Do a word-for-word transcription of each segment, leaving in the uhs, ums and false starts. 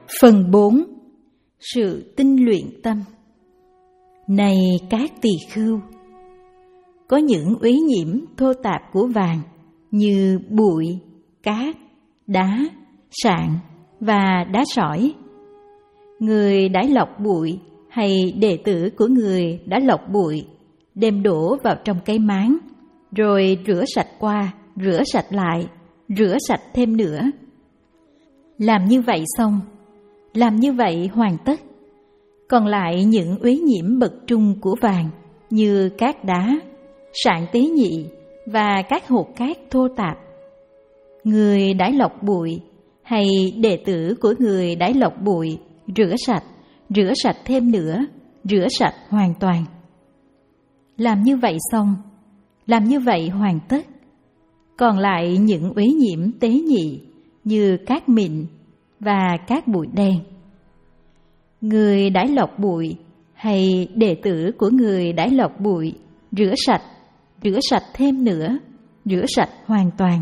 Phần bốn. Sự tinh luyện tâm. Này các tỳ khưu, có những uế nhiễm thô tạp của vàng như bụi, cát, đá, sạn và đá sỏi. Người đãi lọc bụi hay đệ tử của người đã lọc bụi đem đổ vào trong cái máng, rồi rửa sạch qua, rửa sạch lại, rửa sạch thêm nữa. Làm như vậy xong, làm như vậy hoàn tất. Còn lại những uế nhiễm bậc trung của vàng như cát đá, sạn tế nhị và các hột cát thô tạp. Người đãi lọc bụi hay đệ tử của người đãi lọc bụi rửa sạch, rửa sạch thêm nữa, rửa sạch hoàn toàn. Làm như vậy xong, làm như vậy hoàn tất. Còn lại những uế nhiễm tế nhị như cát mịn và cát bụi đen. Người đãi lọc bụi hay đệ tử của người đãi lọc bụi rửa sạch, rửa sạch thêm nữa, rửa sạch hoàn toàn.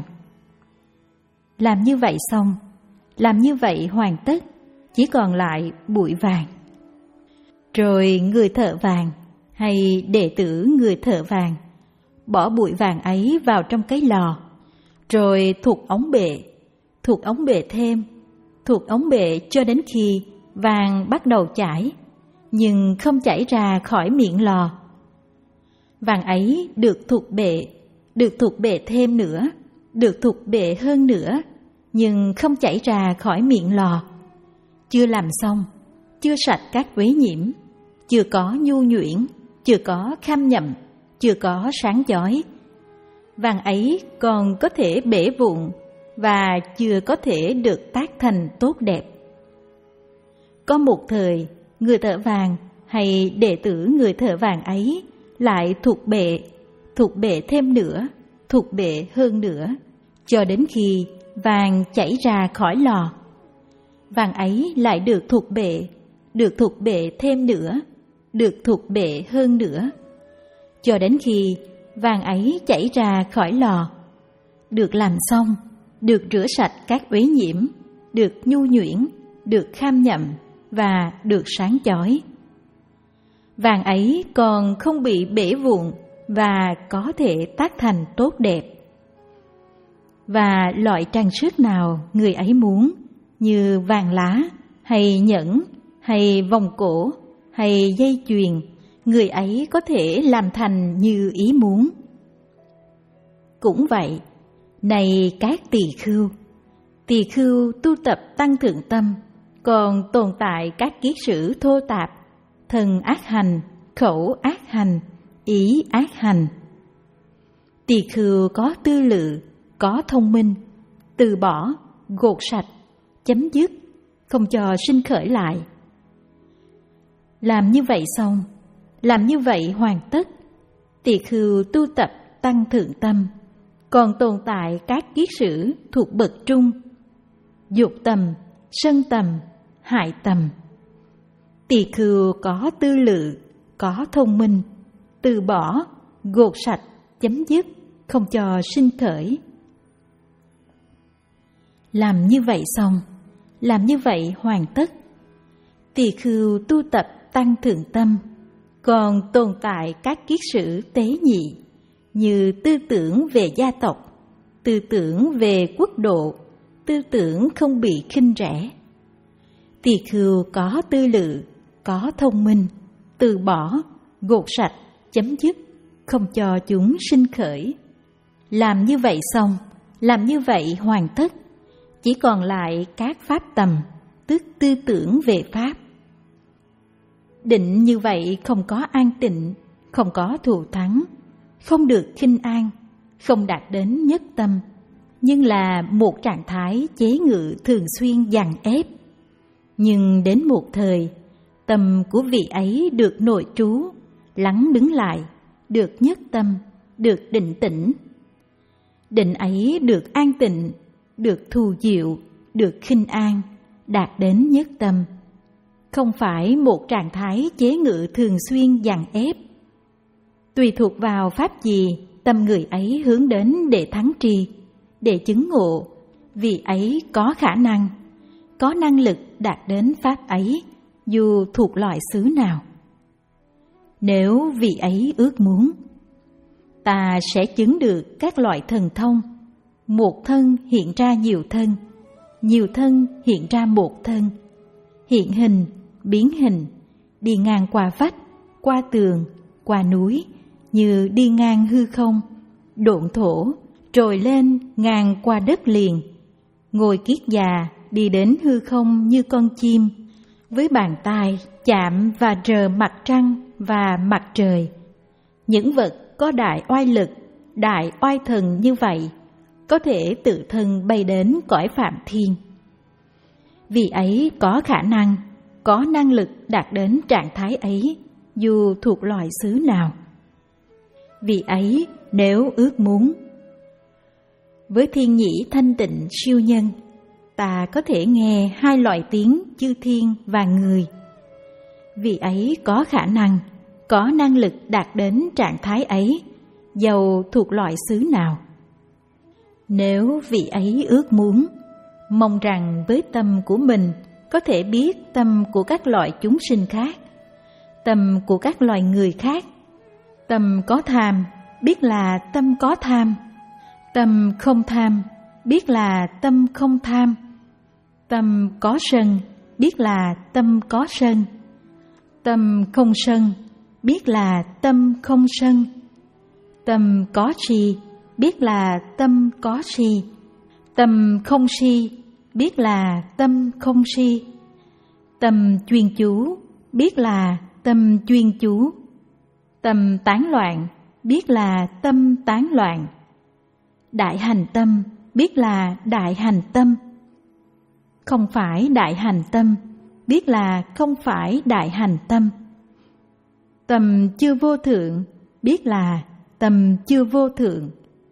Làm như vậy xong, làm như vậy hoàn tất, chỉ còn lại bụi vàng. Rồi người thợ vàng hay đệ tử người thợ vàng bỏ bụi vàng ấy vào trong cái lò, rồi thuộc ống bệ, thuộc ống bệ thêm, thuộc ống bệ cho đến khi vàng bắt đầu chảy, nhưng không chảy ra khỏi miệng lò. Vàng ấy được thuộc bệ, được thuộc bệ thêm nữa, được thuộc bệ hơn nữa, nhưng không chảy ra khỏi miệng lò. Chưa làm xong, chưa sạch các uế nhiễm, chưa có nhu nhuyễn, chưa có kham nhậm, chưa có sáng chói. Vàng ấy còn có thể bể vụn và chưa có thể được tác thành tốt đẹp. Có một thời, người thợ vàng hay đệ tử người thợ vàng ấy lại thuộc bệ, thuộc bệ thêm nữa, thuộc bệ hơn nữa, cho đến khi vàng chảy ra khỏi lò. Vàng ấy lại được thuộc bệ, được thuộc bệ thêm nữa, được thuộc bệ hơn nữa, cho đến khi vàng ấy chảy ra khỏi lò. Được làm xong, được rửa sạch các uế nhiễm, được nhu nhuyễn, được kham nhậm và được sáng chói. Vàng ấy còn không bị bể vụn và có thể tác thành tốt đẹp. Và loại trang sức nào người ấy muốn, như vàng lá, hay nhẫn, hay vòng cổ, hay dây chuyền, người ấy có thể làm thành như ý muốn. Cũng vậy, này các tỳ khưu, tỳ khưu tu tập tăng thượng tâm, còn tồn tại các kiết sử thô tạp, thân ác hành, khẩu ác hành, ý ác hành. Tỳ khưu có tư lự, có thông minh, từ bỏ, gột sạch, chấm dứt, không cho sinh khởi lại. Làm như vậy xong, làm như vậy hoàn tất. Tỳ khưu tu tập tăng thượng tâm, còn tồn tại các kiết sử thuộc bậc trung, dục tầm, sân tầm, hại tầm. Tỳ khưu có tư lự, có thông minh, từ bỏ, gột sạch, chấm dứt, không cho sinh khởi. Làm như vậy xong, làm như vậy hoàn tất. Tỳ khưu tu tập tăng thượng tâm, còn tồn tại các kiết sử tế nhị, như tư tưởng về gia tộc, tư tưởng về quốc độ, tư tưởng không bị khinh rẻ. Tỳ khưu có tư lự, có thông minh, từ bỏ, gột sạch, chấm dứt, không cho chúng sinh khởi. Làm như vậy xong, làm như vậy hoàn tất, chỉ còn lại các pháp tầm, tức tư tưởng về pháp. Định như vậy không có an tịnh, không có thù thắng, không được khinh an, không đạt đến nhất tâm, nhưng là một trạng thái chế ngự thường xuyên dằn ép. Nhưng đến một thời, tâm của vị ấy được nội trú, lắng đứng lại, được nhất tâm, được định tĩnh. Định ấy được an tịnh, được thù diệu, được khinh an, đạt đến nhất tâm. Không phải một trạng thái chế ngự thường xuyên dằn ép. Tùy thuộc vào pháp gì tâm người ấy hướng đến để thắng tri, để chứng ngộ, vì ấy có khả năng, có năng lực đạt đến pháp ấy, dù thuộc loại xứ nào. Nếu vị ấy ước muốn, ta sẽ chứng được các loại thần thông. Một thân hiện ra nhiều thân, nhiều thân hiện ra một thân, hiện hình, biến hình, đi ngang qua vách, qua tường, qua núi, như đi ngang hư không, độn thổ, trồi lên ngang qua đất liền. Ngồi kiết già đi đến hư không như con chim, với bàn tay chạm và rờ mặt trăng và mặt trời. Những vật có đại oai lực, đại oai thần như vậy có thể tự thân bay đến cõi Phạm Thiên. Vì ấy có khả năng, có năng lực đạt đến trạng thái ấy, dù thuộc loài xứ nào. Vì ấy nếu ước muốn, với thiên nhĩ thanh tịnh siêu nhân, ta có thể nghe hai loại tiếng chư thiên và người. Vì ấy có khả năng, có năng lực đạt đến trạng thái ấy, dầu thuộc loại xứ nào. Nếu vị ấy ước muốn, mong rằng với tâm của mình có thể biết tâm của các loại chúng sinh khác, tâm của các loài người khác. Tâm có tham, biết là tâm có tham. Tâm không tham, biết là tâm không tham. Tâm có sân, biết là tâm có sân. Tâm không sân, biết là tâm không sân. Tâm có si, biết là tâm có si. Tâm không si, biết là tâm không si. Tâm chuyên chú, biết là tâm chuyên chú. Tâm tán loạn, biết là tâm tán loạn. Đại hành tâm, biết là đại hành tâm. Không phải đại hành tâm, biết là không phải đại hành tâm. Tâm chưa vô thượng, biết là tâm chưa vô thượng.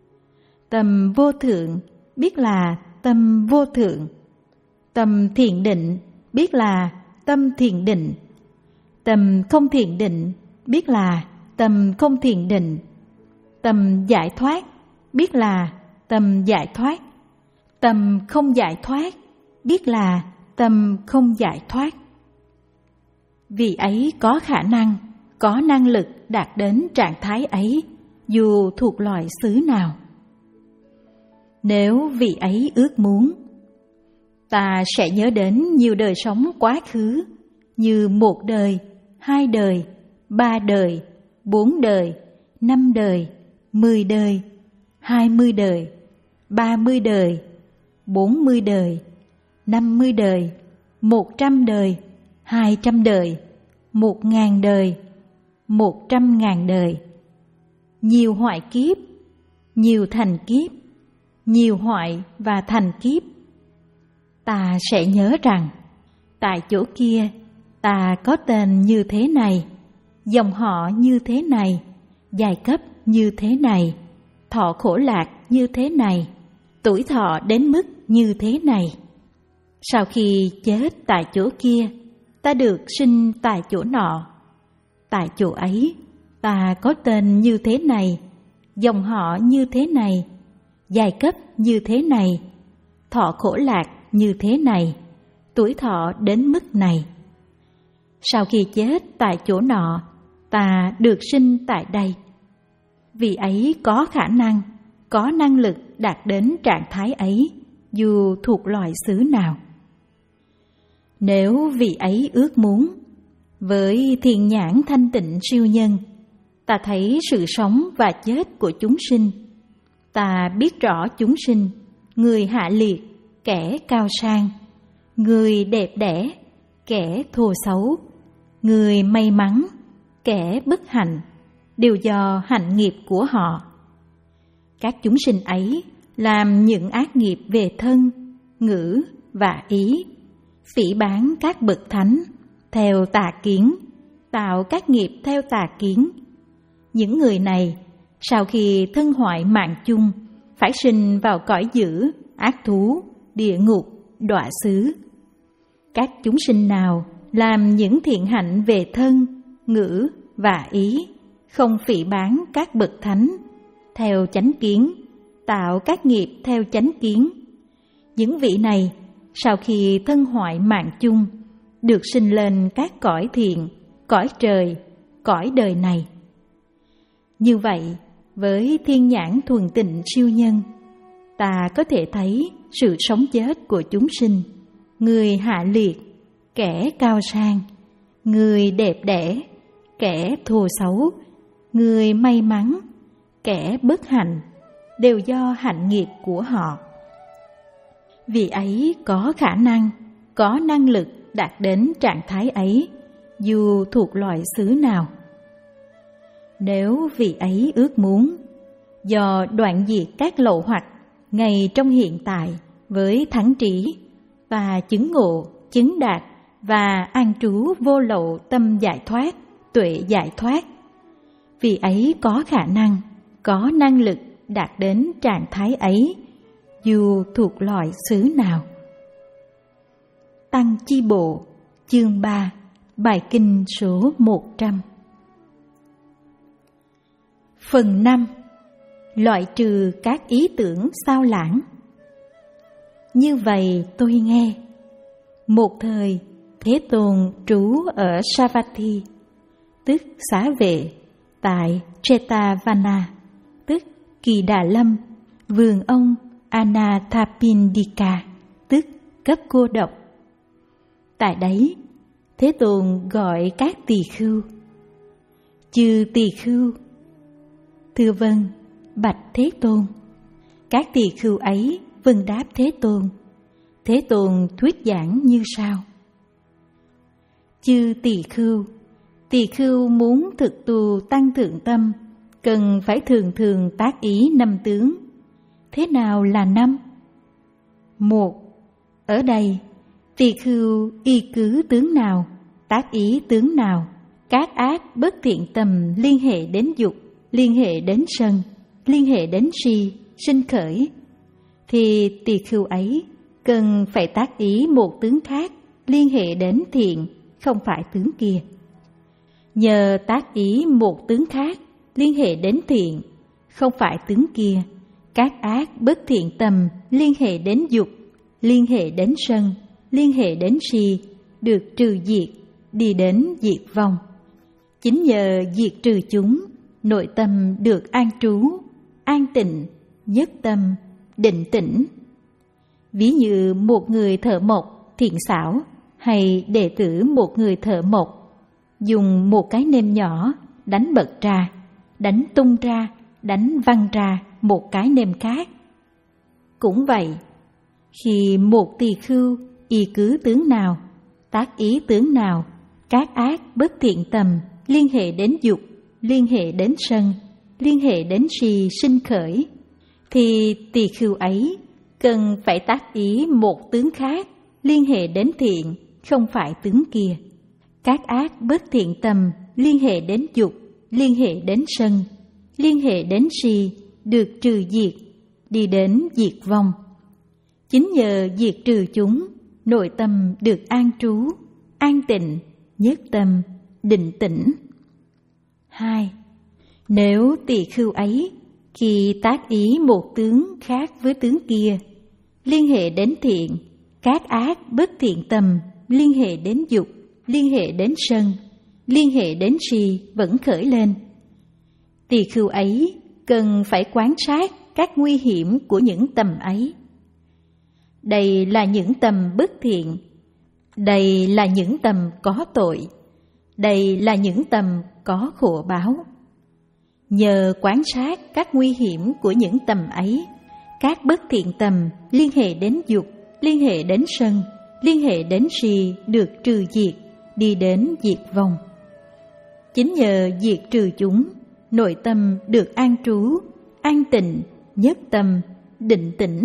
Tâm vô thượng, biết là tâm vô thượng. Tâm thiền định, biết là tâm thiền định. Tâm không thiền định, biết là tâm không thiền định. Tâm giải thoát, biết là tâm giải thoát. Tâm không giải thoát, biết là tâm không giải thoát. Vì ấy có khả năng, có năng lực đạt đến trạng thái ấy, dù thuộc loài xứ nào. Nếu vị ấy ước muốn, ta sẽ nhớ đến nhiều đời sống quá khứ, như một đời, hai đời, ba đời, bốn đời, năm đời, mười đời, hai mươi đời, ba mươi đời, bốn mươi đời, năm mươi đời, một trăm đời, hai trăm đời, một ngàn đời, một trăm ngàn đời. Nhiều hoại kiếp, nhiều thành kiếp, nhiều hoại và thành kiếp. Ta sẽ nhớ rằng, tại chỗ kia, ta có tên như thế này, dòng họ như thế này, giai cấp như thế này, thọ khổ lạc như thế này, tuổi thọ đến mức như thế này. Sau khi chết tại chỗ kia, ta được sinh tại chỗ nọ. Tại chỗ ấy, ta có tên như thế này, dòng họ như thế này, giai cấp như thế này, thọ khổ lạc như thế này, tuổi thọ đến mức này. Sau khi chết tại chỗ nọ, ta được sinh tại đây. Vì ấy có khả năng, có năng lực đạt đến trạng thái ấy, dù thuộc loài xứ nào. Nếu vị ấy ước muốn, với thiền nhãn thanh tịnh siêu nhân, ta thấy sự sống và chết của chúng sinh. Ta biết rõ chúng sinh, người hạ liệt, kẻ cao sang, người đẹp đẽ, kẻ thô xấu, người may mắn, kẻ bất hạnh, đều do hạnh nghiệp của họ. Các chúng sinh ấy làm những ác nghiệp về thân, ngữ và ý, phỉ báng các bậc thánh, theo tà kiến, tạo các nghiệp theo tà kiến. Những người này, sau khi thân hoại mạng chung, phải sinh vào cõi dữ, ác thú, địa ngục, đọa xứ. Các chúng sinh nào làm những thiện hạnh về thân, ngữ và ý, không phỉ báng các bậc thánh, theo chánh kiến, tạo các nghiệp theo chánh kiến, những vị này sau khi thân hoại mạng chung, được sinh lên các cõi thiện, cõi trời, cõi đời này. Như vậy, với thiên nhãn thuần tịnh siêu nhân, ta có thể thấy sự sống chết của chúng sinh, người hạ liệt, kẻ cao sang, người đẹp đẽ, kẻ thô xấu, người may mắn, kẻ bất hạnh, đều do hạnh nghiệp của họ. Vì ấy có khả năng, có năng lực đạt đến trạng thái ấy, dù thuộc loại xứ nào. Nếu vị ấy ước muốn, do đoạn diệt các lậu hoặc ngay trong hiện tại với thắng trí, và chứng ngộ, chứng đạt và an trú vô lậu tâm giải thoát, tuệ giải thoát, vì ấy có khả năng, có năng lực đạt đến trạng thái ấy, dù thuộc loại xứ nào. Tăng Chi Bộ, chương ba, bài kinh số một trăm. Phần năm. Loại trừ các ý tưởng sao lãng. Như vậy tôi nghe, một thời Thế Tôn trú ở Savatthi, tức Xá Vệ, tại Jetavana, tức Kỳ Đà Lâm, vườn ông Anathapindika, tức cấp cô độc. Tại đấy, Thế Tôn gọi các tỳ khưu. Chư tỳ khưu, thưa vâng, bạch Thế Tôn. Các tỳ khưu ấy vâng đáp Thế Tôn. Thế Tôn thuyết giảng như sau: Chư tỳ khưu, tỳ khưu muốn thực tu tăng thượng tâm, cần phải thường thường tác ý năm tướng. Thế nào là năm? Một, ở đây tỳ khưu y cứ tướng nào, tác ý tướng nào, các ác bất thiện tâm liên hệ đến dục, liên hệ đến sân, liên hệ đến si, sinh khởi, thì tỳ khưu ấy cần phải tác ý một tướng khác liên hệ đến thiện, không phải tướng kia. Nhờ tác ý một tướng khác liên hệ đến thiện, không phải tướng kia, các ác bất thiện tâm liên hệ đến dục, liên hệ đến sân, liên hệ đến si được trừ diệt, đi đến diệt vong. Chính nhờ diệt trừ chúng, nội tâm được an trú, an tịnh, nhất tâm, định tĩnh. Ví như một người thợ mộc thiện xảo, hay đệ tử một người thợ mộc, dùng một cái nêm nhỏ đánh bật ra, đánh tung ra, đánh văng ra một cái nêm khác. Cũng vậy, khi một tỳ khưu y cứ tướng nào, tác ý tướng nào, các ác bất thiện tầm liên hệ đến dục, liên hệ đến sân, liên hệ đến si sinh khởi, thì tỳ khưu ấy cần phải tác ý một tướng khác liên hệ đến thiện, không phải tướng kia. Các ác bất thiện tầm liên hệ đến dục, liên hệ đến sân, liên hệ đến si được trừ diệt, đi đến diệt vong. Chính nhờ diệt trừ chúng, nội tâm được an trú, an tịnh, nhất tâm, định tĩnh. Hai, nếu tỳ khưu ấy khi tác ý một tướng khác với tướng kia, liên hệ đến thiện, các ác bất thiện tầm liên hệ đến dục, liên hệ đến sân, liên hệ đến si vẫn khởi lên, tỳ khưu ấy cần phải quan sát các nguy hiểm của những tầm ấy. Đây là những tầm bất thiện, đây là những tầm có tội, đây là những tầm có khổ báo. Nhờ quan sát các nguy hiểm của những tầm ấy, các bất thiện tầm liên hệ đến dục, liên hệ đến sân, liên hệ đến si được trừ diệt, đi đến diệt vong. Chính nhờ diệt trừ chúng, nội tâm được an trú, an tịnh, nhất tâm, định tĩnh.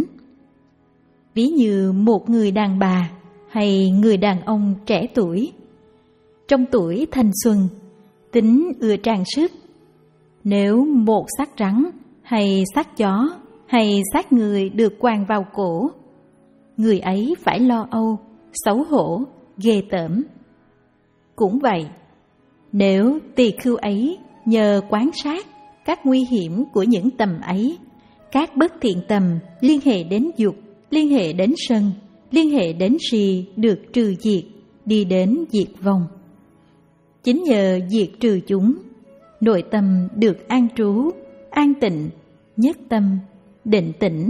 Ví như một người đàn bà hay người đàn ông trẻ tuổi, trong tuổi thanh xuân, tính ưa trang sức. Nếu một xác rắn hay xác chó hay xác người được quàng vào cổ, người ấy phải lo âu, xấu hổ, ghê tởm. Cũng vậy, nếu tỳ khưu ấy nhờ quan sát các nguy hiểm của những tầm ấy, các bất thiện tầm liên hệ đến dục, liên hệ đến sân, liên hệ đến si được trừ diệt, đi đến diệt vong. Chính nhờ diệt trừ chúng, nội tâm được an trú, an tịnh, nhất tâm, định tĩnh.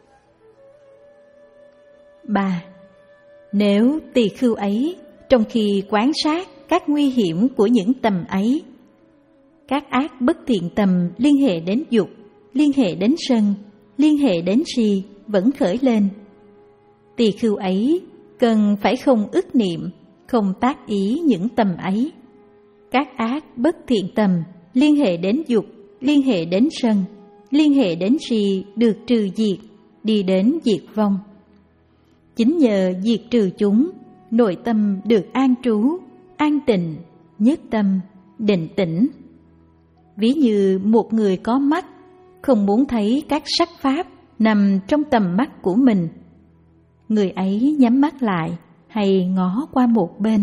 Ba. Nếu tỳ khưu ấy trong khi quan sát các nguy hiểm của những tầm ấy, các ác bất thiện tầm liên hệ đến dục, liên hệ đến sân, liên hệ đến si vẫn khởi lên, tỳ khưu ấy cần phải không ức niệm, không tác ý những tầm ấy. Các ác bất thiện tầm liên hệ đến dục, liên hệ đến sân, liên hệ đến si được trừ diệt, đi đến diệt vong. Chính nhờ diệt trừ chúng, nội tâm được an trú, an tịnh, nhất tâm, định tĩnh. Ví như một người có mắt, không muốn thấy các sắc pháp nằm trong tầm mắt của mình. Người ấy nhắm mắt lại hay ngó qua một bên.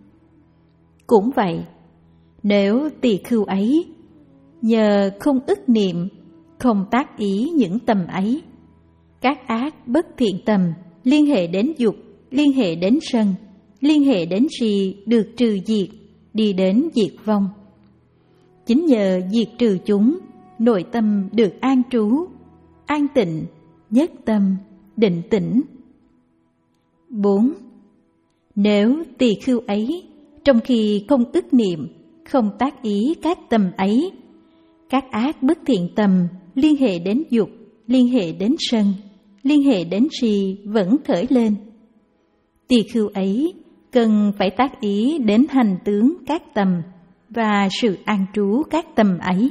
Cũng vậy, nếu tỳ khưu ấy nhờ không ức niệm, không tác ý những tầm ấy, các ác bất thiện tầm liên hệ đến dục, liên hệ đến sân, liên hệ đến si được trừ diệt, đi đến diệt vong. Chính nhờ diệt trừ chúng, nội tâm được an trú, an tịnh, nhất tâm, định tĩnh. Bốn. Nếu tỳ khưu ấy trong khi không ức niệm, không tác ý các tầm ấy, các ác bất thiện tầm liên hệ đến dục, liên hệ đến sân, liên hệ đến si vẫn khởi lên, tỳ khưu ấy cần phải tác ý đến hành tướng các tầm và sự an trú các tầm ấy.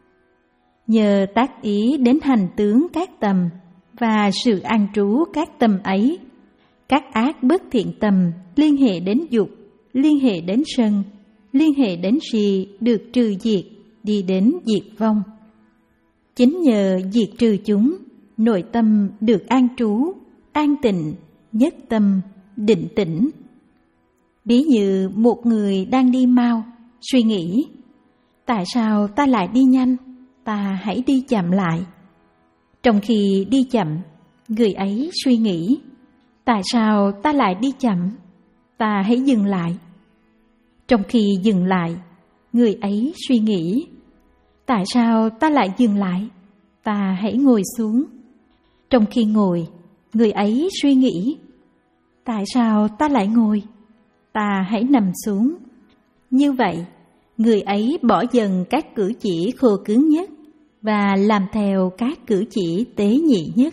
Nhờ tác ý đến hành tướng các tầm và sự an trú các tầm ấy, các ác bất thiện tầm liên hệ đến dục, liên hệ đến sân, liên hệ đến si được trừ diệt, đi đến diệt vong. Chính nhờ diệt trừ chúng, nội tâm được an trú, an tịnh, nhất tâm, định tĩnh. Ví như một người đang đi mau, suy nghĩ, tại sao ta lại đi nhanh, ta hãy đi chậm lại. Trong khi đi chậm, người ấy suy nghĩ, tại sao ta lại đi chậm, ta hãy dừng lại. Trong khi dừng lại, người ấy suy nghĩ, tại sao ta lại dừng lại, ta hãy ngồi xuống. Trong khi ngồi, người ấy suy nghĩ, tại sao ta lại ngồi, ta hãy nằm xuống. Như vậy, người ấy bỏ dần các cử chỉ khô cứng nhất và làm theo các cử chỉ tế nhị nhất.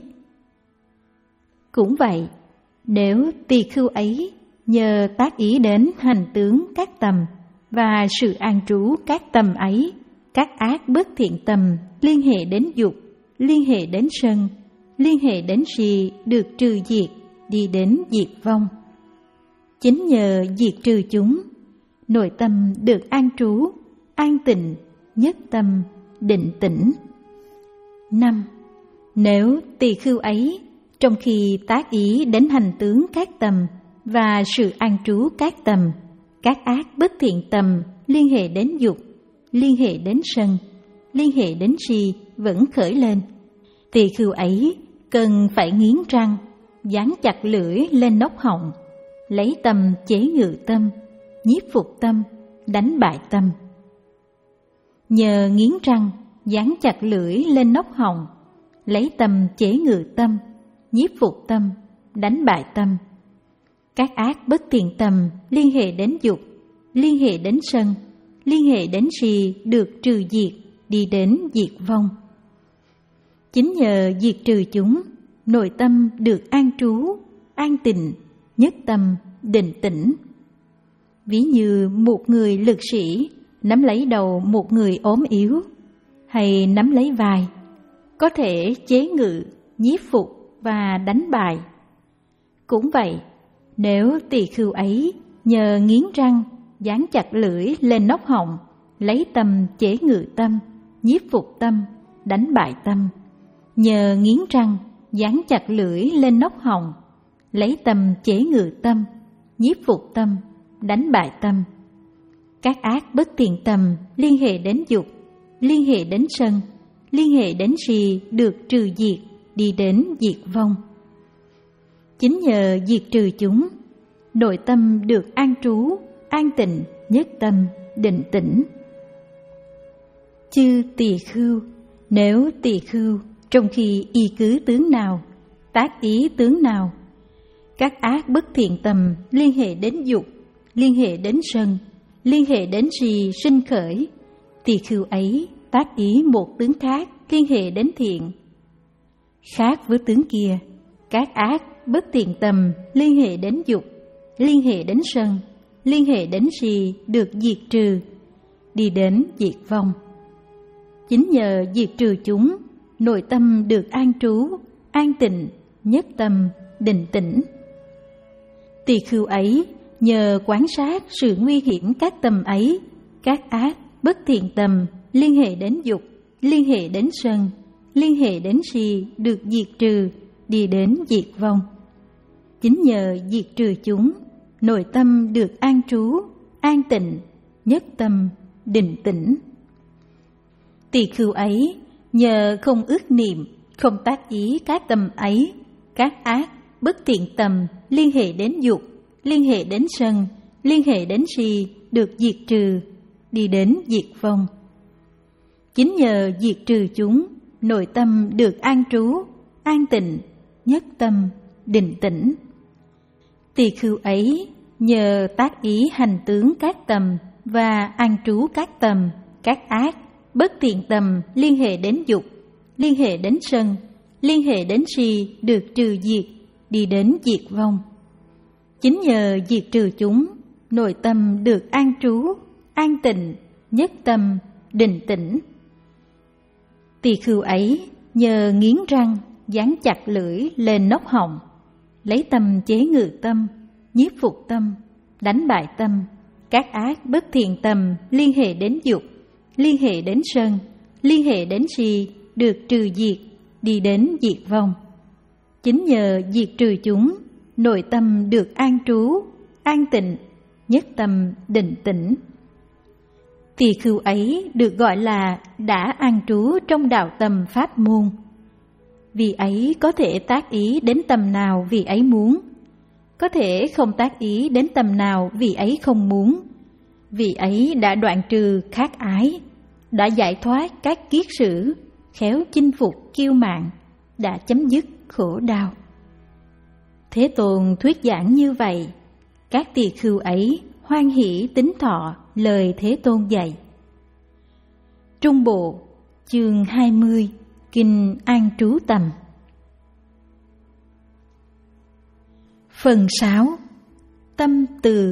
Cũng vậy, nếu tỳ khưu ấy nhờ tác ý đến hành tướng các tầm và sự an trú các tầm ấy, các ác bất thiện tầm liên hệ đến dục, liên hệ đến sân, liên hệ đến si được trừ diệt, đi đến diệt vong. Chính nhờ diệt trừ chúng, nội tâm được an trú, an tịnh, nhất tâm, định tĩnh. Năm. Nếu tỳ khưu ấy trong khi tác ý đến hành tướng các tầm và sự an trú các tầm, các ác bất thiện tầm liên hệ đến dục, liên hệ đến sân, liên hệ đến si vẫn khởi lên, tỳ khưu ấy cần phải nghiến răng, dán chặt lưỡi lên nóc họng, lấy tâm chế ngự tâm, nhiếp phục tâm, đánh bại tâm. Nhờ nghiến răng, dán chặt lưỡi lên nóc họng, lấy tâm chế ngự tâm, nhiếp phục tâm, đánh bại tâm. Các ác bất thiện tầm liên hệ đến dục, liên hệ đến sân, liên hệ đến si được trừ diệt, đi đến diệt vong. Chính nhờ diệt trừ chúng, nội tâm được an trú, an tịnh, nhất tâm, định tĩnh. Ví như một người lực sĩ nắm lấy đầu một người ốm yếu, hay nắm lấy vai, có thể chế ngự, nhiếp phục và đánh bại. Cũng vậy, nếu tỳ khưu ấy nhờ nghiến răng, dán chặt lưỡi lên nóc họng, lấy tâm chế ngự tâm, nhiếp phục tâm, đánh bại tâm. Nhờ nghiến răng, dán chặt lưỡi lên nóc họng, lấy tâm chế ngự tâm, nhiếp phục tâm, đánh bại tâm. Các ác bất thiện tầm liên hệ đến dục, liên hệ đến sân, liên hệ đến si được trừ diệt, đi đến diệt vong. Chính nhờ diệt trừ chúng, nội tâm được an trú, an tịnh, nhất tâm, định tĩnh. Chư tỳ khưu, nếu tỳ khưu trong khi y cứ tướng nào, tác ý tướng nào, các ác bất thiện tầm liên hệ đến dục, liên hệ đến sân, liên hệ đến si sinh khởi, tỳ khưu ấy tác ý một tướng khác liên hệ đến thiện. Khác với tướng kia, các ác bất thiện tầm liên hệ đến dục, liên hệ đến sân, liên hệ đến si được diệt trừ, đi đến diệt vong. Chính nhờ diệt trừ chúng, nội tâm được an trú, an tịnh, nhất tâm, định tĩnh. Tỳ khưu ấy nhờ quan sát sự nguy hiểm các tầm ấy, các ác bất thiện tầm liên hệ đến dục, liên hệ đến sân, liên hệ đến si được diệt trừ, đi đến diệt vong. Chính nhờ diệt trừ chúng, nội tâm được an trú, an tịnh, nhất tâm, định tĩnh. Tỳ khưu ấy nhờ không ước niệm, không tác ý các tầm ấy, các ác bất thiện tầm liên hệ đến dục, liên hệ đến sân, liên hệ đến si được diệt trừ, đi đến diệt vong. Chính nhờ diệt trừ chúng, nội tâm được an trú, an tịnh, nhất tâm, định tĩnh. Tỳ khưu ấy nhờ tác ý hành tướng các tầm và an trú các tầm, các ác bất thiện tầm liên hệ đến dục, liên hệ đến sân, liên hệ đến si được trừ diệt, đi đến diệt vong. Chính nhờ diệt trừ chúng, nội tâm được an trú, an tịnh, nhất tâm, định tĩnh. Tỳ khưu ấy nhờ nghiến răng, dán chặt lưỡi lên nóc họng, lấy tâm chế ngự tâm, nhiếp phục tâm, đánh bại tâm, các ác bất thiện tầm liên hệ đến dục, liên hệ đến sân, liên hệ đến si được trừ diệt, đi đến diệt vong. Chính nhờ diệt trừ chúng, nội tâm được an trú, an tịnh, nhất tâm, định tĩnh. Tỳ khưu ấy được gọi là đã an trú trong đạo tâm pháp môn. Vì ấy có thể tác ý đến tầm nào vì ấy muốn, có thể không tác ý đến tầm nào vì ấy không muốn. Vì ấy đã đoạn trừ khát ái, đã giải thoát các kiết sử, khéo chinh phục kiêu mạn, đã chấm dứt khổ đau. Thế Tôn thuyết giảng như vậy, các tỳ khưu ấy hoan hỷ tín thọ lời Thế Tôn dạy. Trung Bộ, chương hai mươi, Kinh An Trú Tầm. Phần sáu. Tâm từ.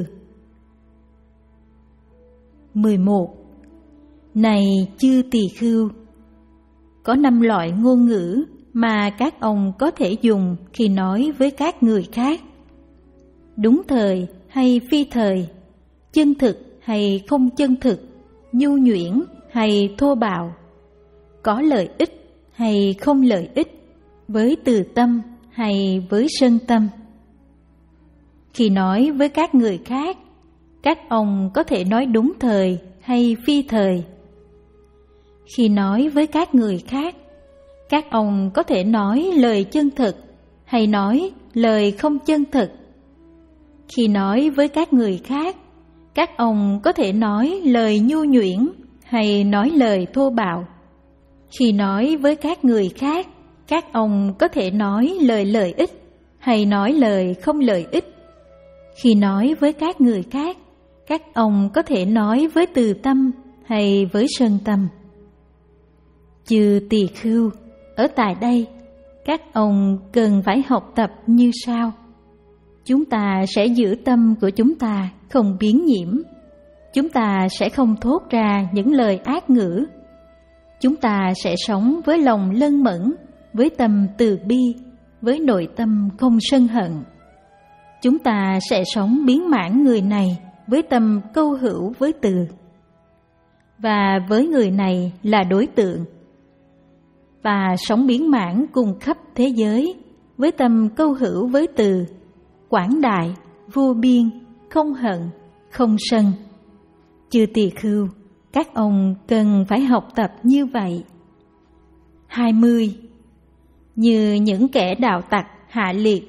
mười một. Này chư tỳ khưu, có năm loại ngôn ngữ mà các ông có thể dùng khi nói với các người khác. Đúng thời hay phi thời, chân thực hay không chân thực, nhu nhuyễn hay thô bạo, có lợi ích hay không lợi ích, với từ tâm hay với sân tâm. Khi nói với các người khác, các ông có thể nói đúng thời hay phi thời. Khi nói với các người khác, các ông có thể nói lời chân thực hay nói lời không chân thực. Khi nói với các người khác, các ông có thể nói lời nhu nhuyễn hay nói lời thô bạo. Khi nói với các người khác, các ông có thể nói lời lợi ích hay nói lời không lợi ích. Khi nói với các người khác, các ông có thể nói với từ tâm hay với sân tâm. Chư tỳ khưu, ở tại đây, các ông cần phải học tập như sau. Chúng ta sẽ giữ tâm của chúng ta không biến nhiễm. Chúng ta sẽ không thốt ra những lời ác ngữ. Chúng ta sẽ sống với lòng lân mẫn, với tâm từ bi, với nội tâm không sân hận. Chúng ta sẽ sống biến mãn người này với tâm câu hữu với từ, và với người này là đối tượng. Và sống biến mãn cùng khắp thế giới với tâm câu hữu với từ, quảng đại, vô biên, không hận, không sân. Chư tỳ khưu, các ông cần phải học tập như vậy. hai mươi. Như những kẻ đạo tặc hạ liệt,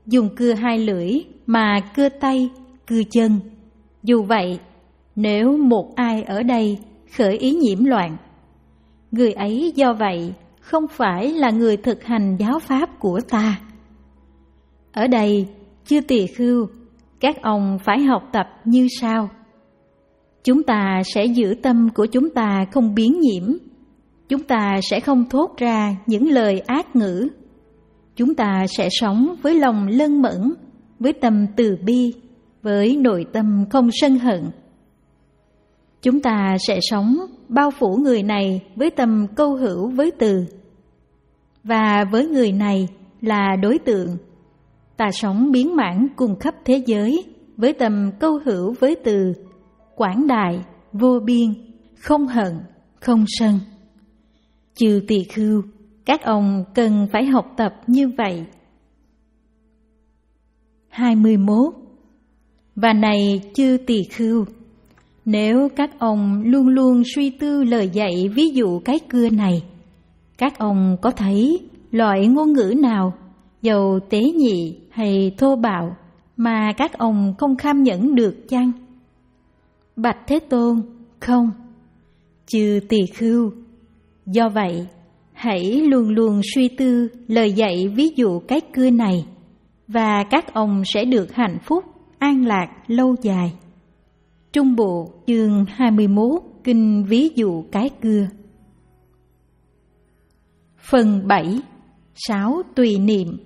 dùng cưa hai lưỡi mà cưa tay, cưa chân. Dù vậy, nếu một ai ở đây khởi ý nhiễm loạn, người ấy do vậy không phải là người thực hành giáo pháp của ta. Ở đây, chư tỳ khưu, các ông phải học tập như sau. Chúng ta sẽ giữ tâm của chúng ta không biến nhiễm. Chúng ta sẽ không thốt ra những lời ác ngữ. Chúng ta sẽ sống với lòng lân mẫn, với tâm từ bi, với nội tâm không sân hận. Chúng ta sẽ sống bao phủ người này với tâm câu hữu với từ. Và với người này là đối tượng, ta sống biến mãn cùng khắp thế giới với tâm câu hữu với từ, quảng đại, vô biên, không hận, không sân. Chư tỳ khưu, các ông cần phải học tập như vậy. hai mươi mốt. Và này chư tỳ khưu, nếu các ông luôn luôn suy tư lời dạy ví dụ cái cưa này, các ông có thấy loại ngôn ngữ nào, dầu tế nhị hay thô bạo, mà các ông không kham nhẫn được chăng? Bạch Thế Tôn, không. Chư tỳ khưu, do vậy, hãy luôn luôn suy tư lời dạy ví dụ cái cưa này, và các ông sẽ được hạnh phúc, an lạc lâu dài. Trung Bộ chương hai mươi mốt, kinh ví dụ cái cưa. Phần bảy. Sáu tùy niệm.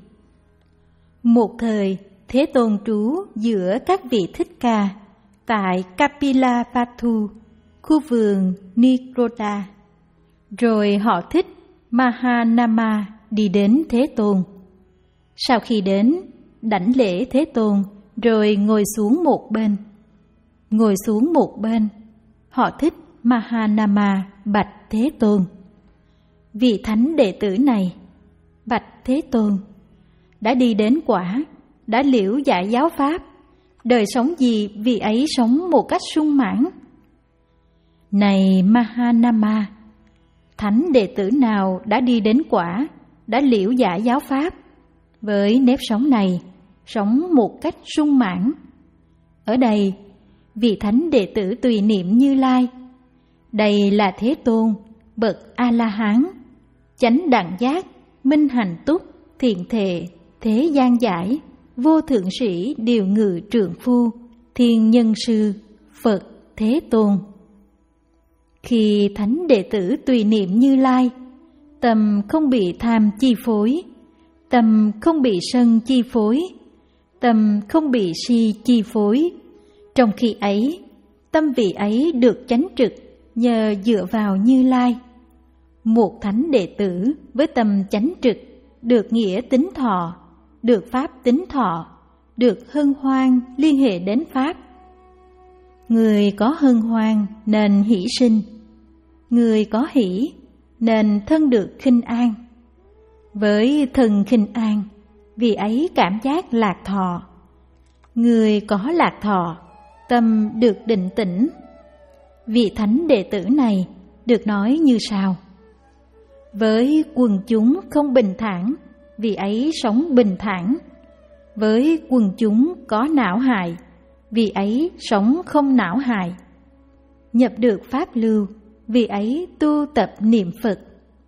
Một thời, Thế Tôn trú giữa các vị thích ca tại Kapilavatthu, khu vườn Nikroda. Rồi họ thích Mahanama đi đến Thế Tôn. Sau khi đến, đảnh lễ Thế Tôn, rồi ngồi xuống một bên. Ngồi xuống một bên, họ thích Mahanama bạch Thế Tôn: vị thánh đệ tử này, bạch Thế Tôn, đã đi đến quả, đã liễu giải giáo pháp, đời sống gì vị ấy sống một cách sung mãn? Này Mahanama, thánh đệ tử nào đã đi đến quả, đã liễu giải giáo pháp, với nếp sống này, sống một cách sung mãn? Ở đây, vị thánh đệ tử tùy niệm Như Lai, đây là Thế Tôn, bậc A-la-hán, chánh đẳng giác, minh hành túc, thiện thệ, thế gian giải, vô thượng sĩ điều ngự trượng phu, thiên nhân sư, Phật Thế Tôn. Khi thánh đệ tử tùy niệm Như Lai, tâm không bị tham chi phối, tâm không bị sân chi phối, tâm không bị si chi phối. Trong khi ấy, tâm vị ấy được chánh trực nhờ dựa vào Như Lai. Một thánh đệ tử với tâm chánh trực được nghĩa tính thọ, được pháp tính thọ, được hân hoan liên hệ đến pháp. Người có hân hoan nên hỷ sinh, người có hỷ nên thân được khinh an. Với thân khinh an, vì ấy cảm giác lạc thọ. Người có lạc thọ, tâm được định tĩnh. Vị thánh đệ tử này được nói như sau: với quần chúng không bình thản, vì ấy sống bình thản. Với quần chúng có não hại, vì ấy sống không não hại. Nhập được pháp lưu, vì ấy tu tập niệm Phật.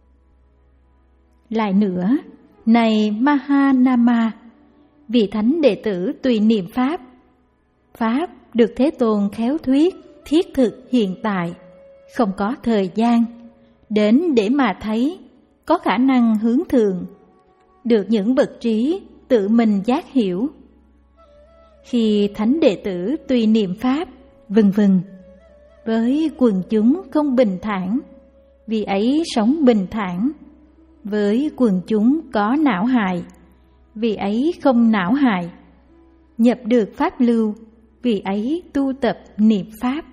Lại nữa, này Mahanama, vị thánh đệ tử tùy niệm pháp. Pháp được Thế Tôn khéo thuyết, thiết thực hiện tại, không có thời gian, đến để mà thấy, có khả năng hướng thượng, được những bậc trí tự mình giác hiểu. Khi thánh đệ tử tùy niệm pháp, vân vân, với quần chúng không bình thản, vì ấy sống bình thản. Với quần chúng có não hại, vì ấy không não hại. Nhập được pháp lưu, vì ấy tu tập niệm pháp.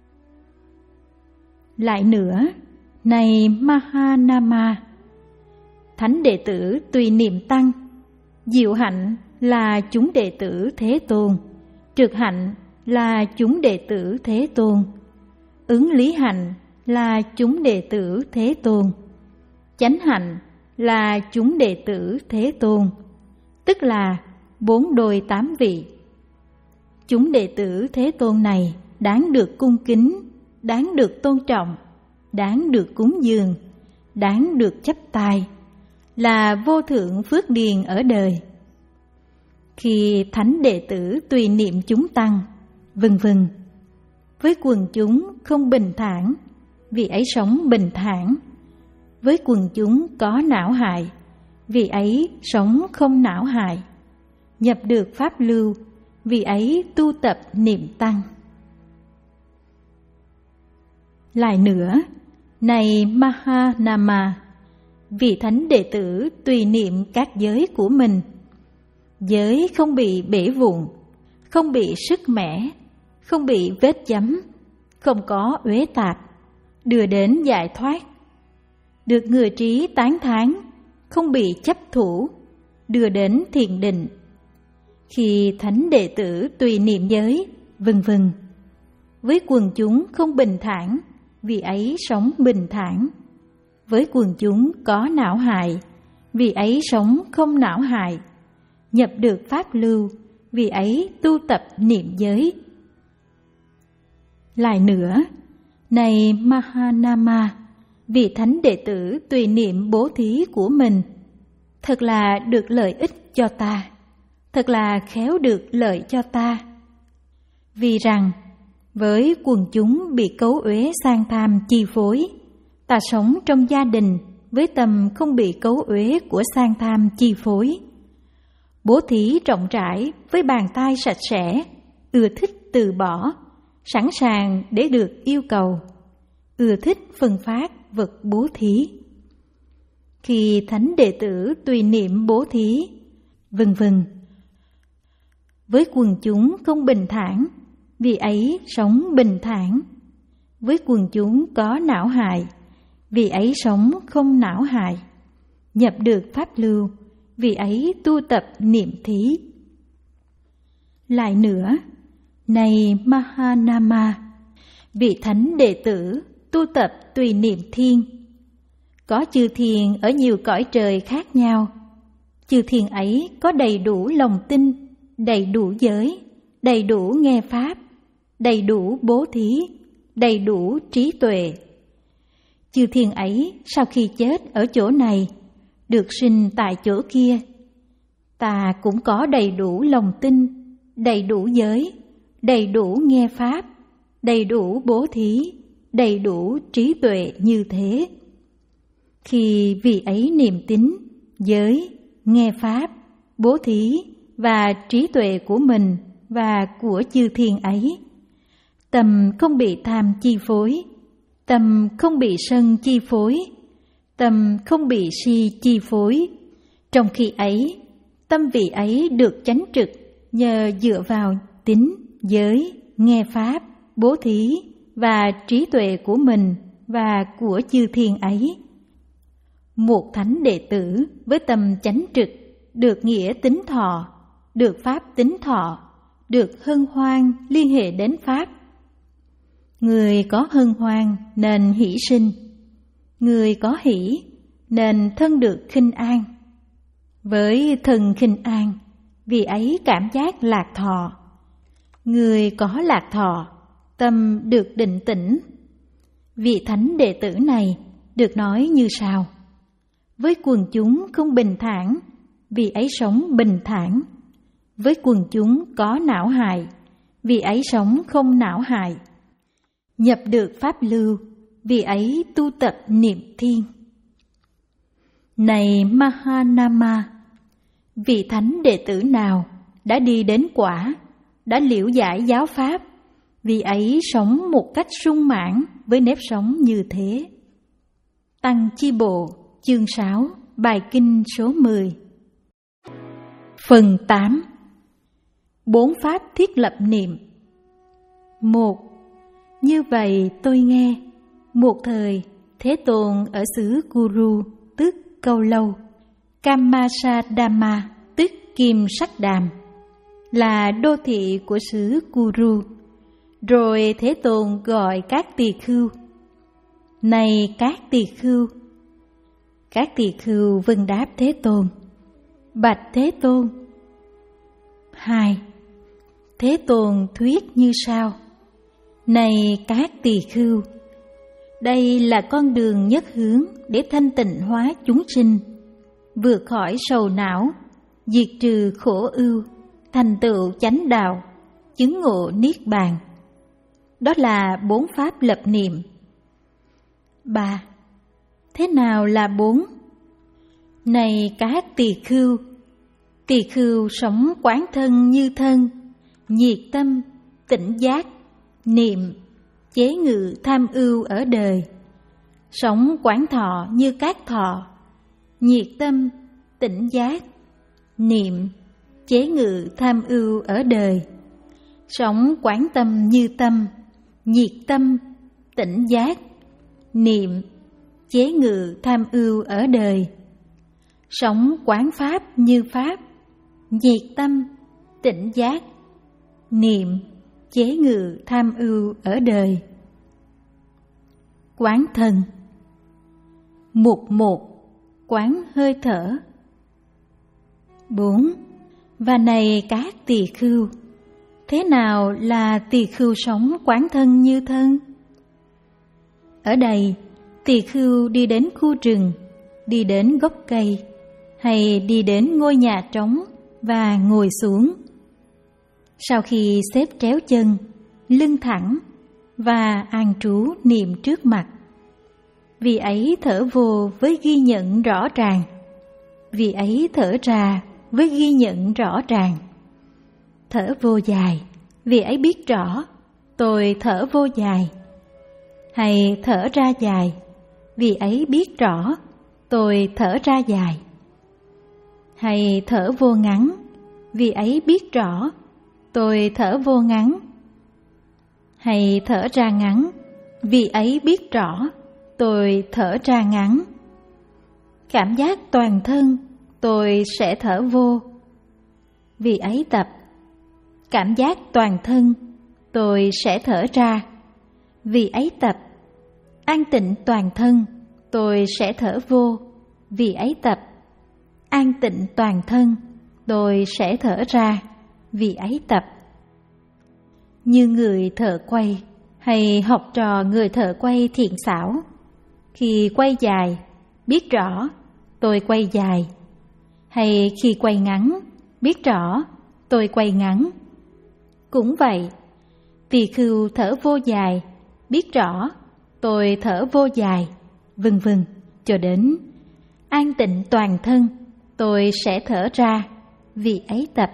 Lại nữa, này Mahanama, thánh đệ tử tùy niệm tăng. Diệu hạnh là chúng đệ tử Thế Tôn, trực hạnh là chúng đệ tử Thế Tôn, ứng lý hạnh là chúng đệ tử Thế Tôn, chánh hạnh là chúng đệ tử Thế Tôn, tức là bốn đôi tám vị. Chúng đệ tử Thế Tôn này đáng được cung kính, đáng được tôn trọng, đáng được cúng dường, đáng được chắp tay, là vô thượng phước điền ở đời. Khi thánh đệ tử tùy niệm chúng tăng, vân vân, với quần chúng không bình thản, vì ấy sống bình thản. Với quần chúng có não hại, vì ấy sống không não hại. Nhập được pháp lưu, vì ấy tu tập niệm tăng. Lại nữa, này Mahanama, vị thánh đệ tử tùy niệm các giới của mình. Giới không bị bể vụn, không bị sứt mẻ, không bị vết chấm, không có uế tạp, đưa đến giải thoát. Được người trí tán thán, không bị chấp thủ, đưa đến thiền định. Khi thánh đệ tử tùy niệm giới, vân vân, với quần chúng không bình thản, vì ấy sống bình thản. Với quần chúng có não hại, vì ấy sống không não hại. Nhập được pháp lưu, vì ấy tu tập niệm giới. Lại nữa, này Mahanama, vị thánh đệ tử tùy niệm bố thí của mình. Thật là được lợi ích cho ta, thật là khéo được lợi cho ta. Vì rằng, với quần chúng bị cấu uế sang tham chi phối, ta sống trong gia đình với tâm không bị cấu uế của sang tham chi phối. Bố thí rộng rãi với bàn tay sạch sẽ, ưa thích từ bỏ, sẵn sàng để được yêu cầu, ưa thích phân phát vật bố thí. Khi thánh đệ tử tùy niệm bố thí, vân vân, với quần chúng không bình thản, vì ấy sống bình thản. Với quần chúng có não hại, vì ấy sống không não hại. Nhập được pháp lưu, vì ấy tu tập niệm thí. Lại nữa, này Mahanama, vị thánh đệ tử tu tập tùy niệm thiên. Có chư thiên ở nhiều cõi trời khác nhau. Chư thiên ấy có đầy đủ lòng tin, đầy đủ giới, đầy đủ nghe pháp, đầy đủ bố thí, đầy đủ trí tuệ. Chư thiên ấy sau khi chết ở chỗ này, được sinh tại chỗ kia. Ta cũng có đầy đủ lòng tin, đầy đủ giới, đầy đủ nghe pháp, đầy đủ bố thí, đầy đủ trí tuệ như thế. Khi vị ấy niệm tín, giới, nghe pháp, bố thí và trí tuệ của mình và của chư thiên ấy, tâm không bị tham chi phối, tâm không bị sân chi phối, tâm không bị si chi phối. Trong khi ấy, tâm vị ấy được chánh trực nhờ dựa vào tín, giới, nghe pháp, bố thí và trí tuệ của mình và của chư thiên ấy. Một thánh đệ tử với tâm chánh trực được nghĩa tín thọ, được pháp tín thọ, được hân hoan liên hệ đến pháp. Người có hân hoan nên hỷ sinh, người có hỷ nên thân được khinh an. Với thân khinh an, vì ấy cảm giác lạc thọ. Người có lạc thọ, tâm được định tĩnh. Vị thánh đệ tử này được nói như sau: với quần chúng không bình thản, vì ấy sống bình thản. Với quần chúng có não hại, vì ấy sống không não hại. Nhập được pháp lưu, vì ấy tu tập niệm thiên. Này Mahanama, vị thánh đệ tử nào đã đi đến quả, đã liễu giải giáo pháp, vì ấy sống một cách sung mãn với nếp sống như thế. Tăng Chi Bộ, chương sáu, bài kinh số mười. Phần tám. Bốn pháp thiết lập niệm. Một. Như vậy tôi nghe, một thời Thế Tôn ở xứ Kuru, tức Câu Lâu, Kamasadama, tức Kim Sắc Đàm, là đô thị của xứ Kuru. Rồi Thế Tôn gọi các tỳ khưu: này các tỳ khưu. Các tỳ khưu vâng đáp Thế Tôn: bạch Thế Tôn, hai. Thế Tôn thuyết như sau: Này các tỳ khưu, đây là con đường nhất hướng để thanh tịnh hóa chúng sinh, vượt khỏi sầu não, diệt trừ khổ ưu, thành tựu chánh đạo, chứng ngộ niết bàn. Đó là bốn pháp lập niệm. ba. Thế nào là bốn? Này các tỳ khưu, tỳ khưu sống quán thân như thân, nhiệt tâm, tỉnh giác, niệm, chế ngự tham ưu ở đời. Sống quán thọ như các thọ, nhiệt tâm, tỉnh giác, niệm, chế ngự tham ưu ở đời. Sống quán tâm như tâm, nhiệt tâm, tỉnh giác, niệm, chế ngự tham ưu ở đời. Sống quán pháp như pháp, nhiệt tâm, tỉnh giác, niệm, chế ngự tham ưu ở đời. Quán thân. Mục một. Quán hơi thở. bốn. Và này các tỳ khưu, thế nào là tỳ khưu sống quán thân như thân? Ở đây, tỳ khưu đi đến khu rừng, đi đến gốc cây, hay đi đến ngôi nhà trống và ngồi xuống. Sau khi xếp tréo chân, lưng thẳng và an trú niệm trước mặt, vì ấy thở vô với ghi nhận rõ ràng, vì ấy thở ra với ghi nhận rõ ràng. Thở vô dài, vì ấy biết rõ tôi thở vô dài. Hay thở ra dài, vì ấy biết rõ tôi thở ra dài. Hay thở vô ngắn, vì ấy biết rõ tôi thở vô ngắn. Hay thở ra ngắn, vì ấy biết rõ tôi thở ra ngắn. Cảm giác toàn thân tôi sẽ thở vô, vì ấy tập. Cảm giác toàn thân tôi sẽ thở ra, vì ấy tập. An tịnh toàn thân tôi sẽ thở vô, vì ấy tập. An tịnh toàn thân tôi sẽ thở ra, vì ấy tập. Như người thợ quay hay học trò người thợ quay thiện xảo, khi quay dài biết rõ tôi quay dài, hay khi quay ngắn biết rõ tôi quay ngắn. Cũng vậy, tỳ khưu thở vô dài biết rõ tôi thở vô dài, vân vân cho đến an tịnh toàn thân tôi sẽ thở ra, vì ấy tập.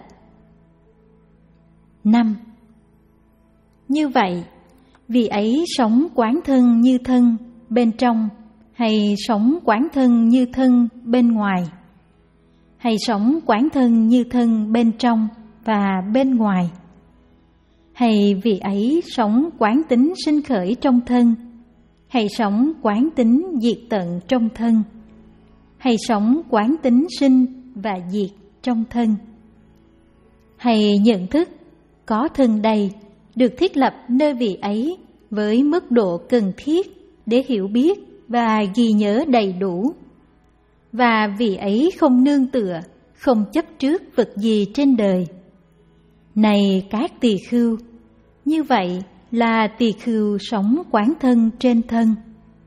năm. Như vậy, vì ấy sống quán thân như thân bên trong, hay sống quán thân như thân bên ngoài, hay sống quán thân như thân bên trong và bên ngoài. Hay vì ấy sống quán tính sinh khởi trong thân, hay sống quán tính diệt tận trong thân, hay sống quán tính sinh và diệt trong thân. Hay nhận thức có thân đây được thiết lập nơi vị ấy với mức độ cần thiết để hiểu biết và ghi nhớ đầy đủ. Và vị ấy không nương tựa, không chấp trước vật gì trên đời. Này các tỳ khưu, như vậy là tỳ khưu sống quán thân trên thân.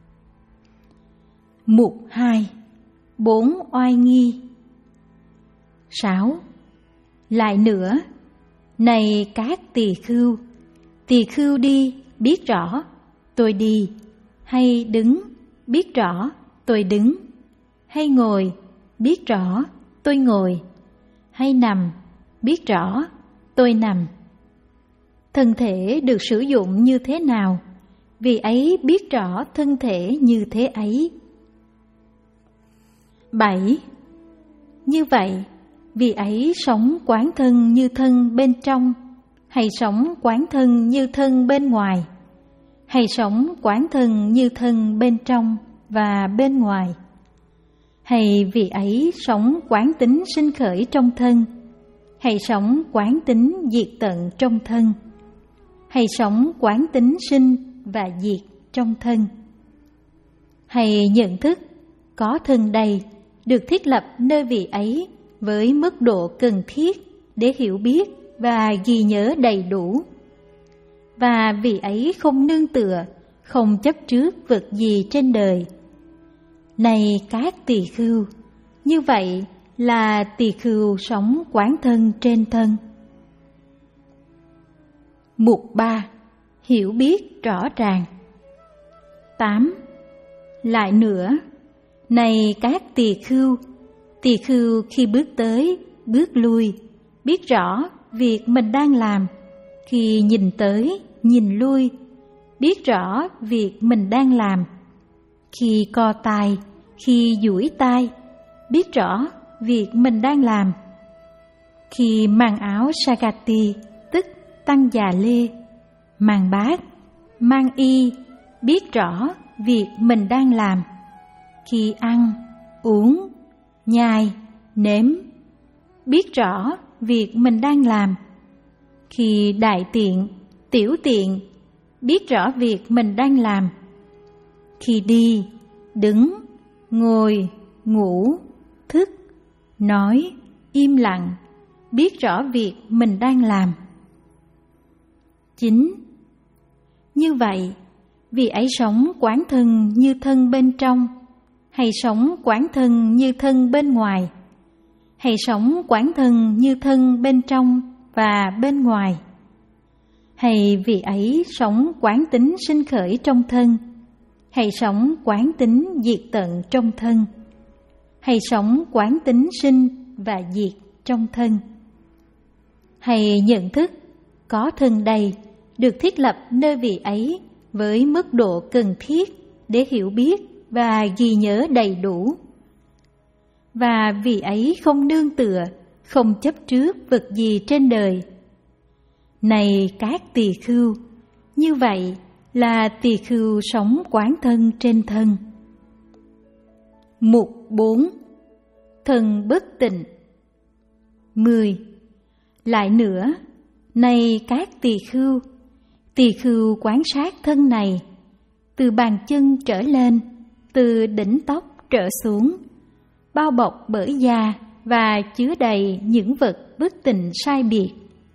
Mục hai. Bốn oai nghi. sáu. Lại nữa, này các tỳ khưu, tỳ khưu đi biết rõ tôi đi, hay đứng biết rõ tôi đứng, hay ngồi biết rõ tôi ngồi, hay nằm biết rõ tôi nằm. Thân thể được sử dụng như thế nào, vì ấy biết rõ thân thể như thế ấy. bảy. Như vậy, vì ấy sống quán thân như thân bên trong, hay sống quán thân như thân bên ngoài, hay sống quán thân như thân bên trong và bên ngoài. Hay vì ấy sống quán tính sinh khởi trong thân, hay sống quán tính diệt tận trong thân, hay sống quán tính sinh và diệt trong thân. Hay nhận thức có thân đây được thiết lập nơi vị ấy với mức độ cần thiết để hiểu biết và ghi nhớ đầy đủ. Và vì ấy không nương tựa, không chấp trước vật gì trên đời. Này các tỳ khưu, như vậy là tỳ khưu sống quán thân trên thân. Mục ba. Hiểu biết rõ ràng. tám. Lại nữa, này các tỳ khưu, tỳ khưu khi bước tới, bước lui, biết rõ việc mình đang làm, khi nhìn tới, nhìn lui, biết rõ việc mình đang làm, khi co tay, khi duỗi tay, biết rõ việc mình đang làm, khi mang áo sagati, tức tăng già lê, mang bát, mang y, biết rõ việc mình đang làm, khi ăn, uống, nhai, nếm, biết rõ việc mình đang làm, khi đại tiện, tiểu tiện, biết rõ việc mình đang làm, khi đi, đứng, ngồi, ngủ, thức, nói, im lặng, biết rõ việc mình đang làm. chín. Như vậy, vì ấy sống quán thân như thân bên trong, hay sống quán thân như thân bên ngoài, hay sống quán thân như thân bên trong và bên ngoài, hay vì ấy sống quán tính sinh khởi trong thân, hay sống quán tính diệt tận trong thân, hay sống quán tính sinh và diệt trong thân, hay nhận thức có thân đây được thiết lập nơi vị ấy với mức độ cần thiết để hiểu biết và ghi nhớ đầy đủ. Và vì ấy không nương tựa, không chấp trước vật gì trên đời. Này các tỳ khưu, như vậy là tỳ khưu sống quán thân trên thân. Mục bốn. Thân bất tịnh. mười. Lại nữa, này các tỳ khưu, tỳ khưu quán sát thân này, từ bàn chân trở lên, từ đỉnh tóc trở xuống, bao bọc bởi da và chứa đầy những vật bất tịnh sai biệt.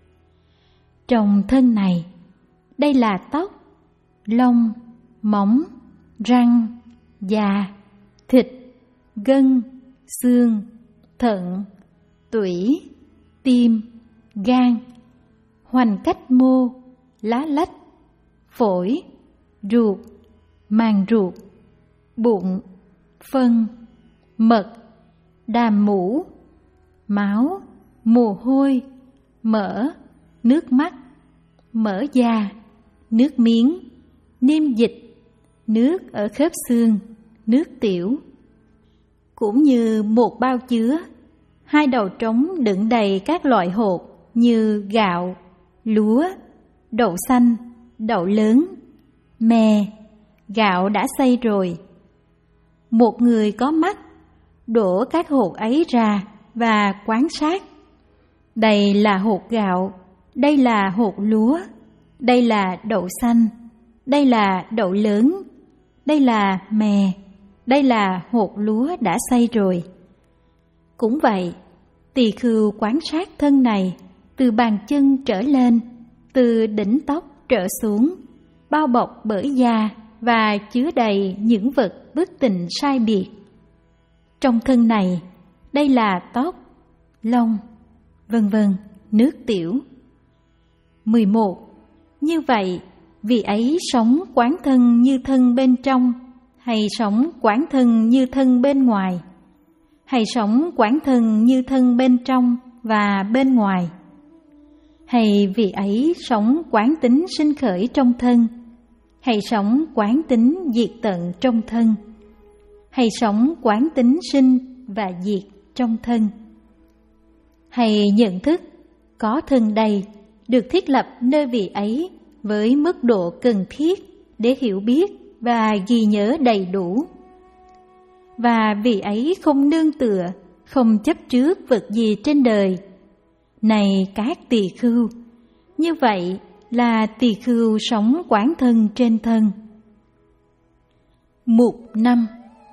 Trong thân này, đây là tóc, lông, móng, răng, da, thịt, gân, xương, thận, tủy, tim, gan, hoành cách mô, lá lách, phổi, ruột, màng ruột, bụng, phân, mật, đàm mũ, máu, mồ hôi, mỡ, nước mắt, mỡ da, nước miếng, niêm dịch, nước ở khớp xương, nước tiểu. Cũng như một bao chứa, hai đầu trống đựng đầy các loại hột như gạo, lúa, đậu xanh, đậu lớn, mè, gạo đã xay rồi. Một người có mắt đổ các hột ấy ra và quan sát. Đây là hột gạo, đây là hột lúa, đây là đậu xanh, đây là đậu lớn, đây là mè, đây là hột lúa đã xay rồi. Cũng vậy, tỳ khưu quan sát thân này từ bàn chân trở lên, từ đỉnh tóc trở xuống, bao bọc bởi da và chứa đầy những vật bất tịnh sai biệt. Trong thân này, đây là tóc, lông, vân vân, nước tiểu. mười một. Như vậy, vì ấy sống quán thân như thân bên trong, hay sống quán thân như thân bên ngoài, hay sống quán thân như thân bên trong và bên ngoài, hay vì ấy sống quán tính sinh khởi trong thân, hay sống quán tính diệt tận trong thân, hay sống quán tính sinh và diệt trong thân, hay nhận thức có thân đây được thiết lập nơi vị ấy với mức độ cần thiết để hiểu biết và ghi nhớ đầy đủ. Và vì ấy không nương tựa, không chấp trước vật gì trên đời. Này các tỳ khưu, như vậy là tỳ khưu sống quán thân trên thân. Mục năm.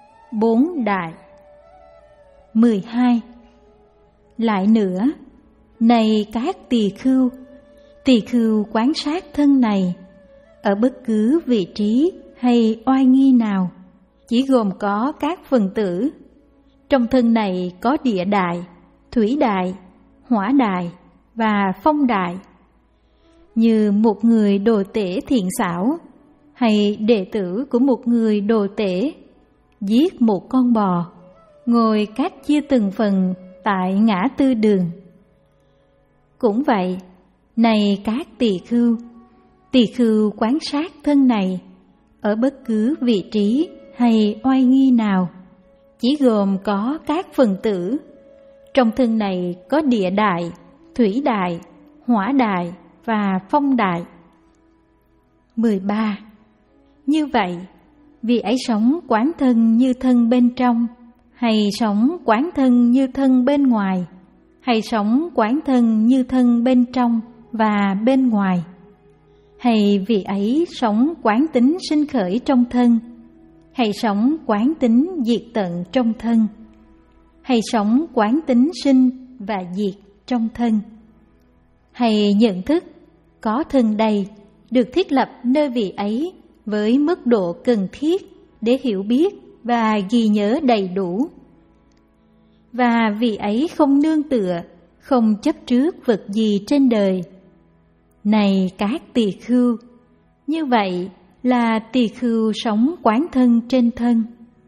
Bốn đại. mười hai. Lại nữa, Này các tỳ khưu, tỳ khưu quan sát thân này, ở bất cứ vị trí hay oai nghi nào, chỉ gồm có các phần tử. Trong thân này có địa đại, thủy đại, hỏa đại và phong đại. Như một người đồ tể thiện xảo, hay đệ tử của một người đồ tể, giết một con bò, ngồi cắt chia từng phần tại ngã tư đường. Cũng vậy, này các tỳ khưu, tỳ khưu quan sát thân này, ở bất cứ vị trí hay oai nghi nào, chỉ gồm có các phần tử. Trong thân này có địa đại, thủy đại, hỏa đại và phong đại. mười ba. Như vậy, vị ấy sống quán thân như thân bên trong, hay sống quán thân như thân bên ngoài, hay sống quán thân như thân bên trong và bên ngoài, hay vị ấy sống quán tính sinh khởi trong thân, hay sống quán tính diệt tận trong thân, hay sống quán tính sinh và diệt trong thân, hay nhận thức có thân đây được thiết lập nơi vị ấy với mức độ cần thiết để hiểu biết và ghi nhớ đầy đủ. Và vị ấy không nương tựa, không chấp trước vật gì trên đời. Này các tỳ khưu, như vậy là tỳ khưu sống quán thân trên thân.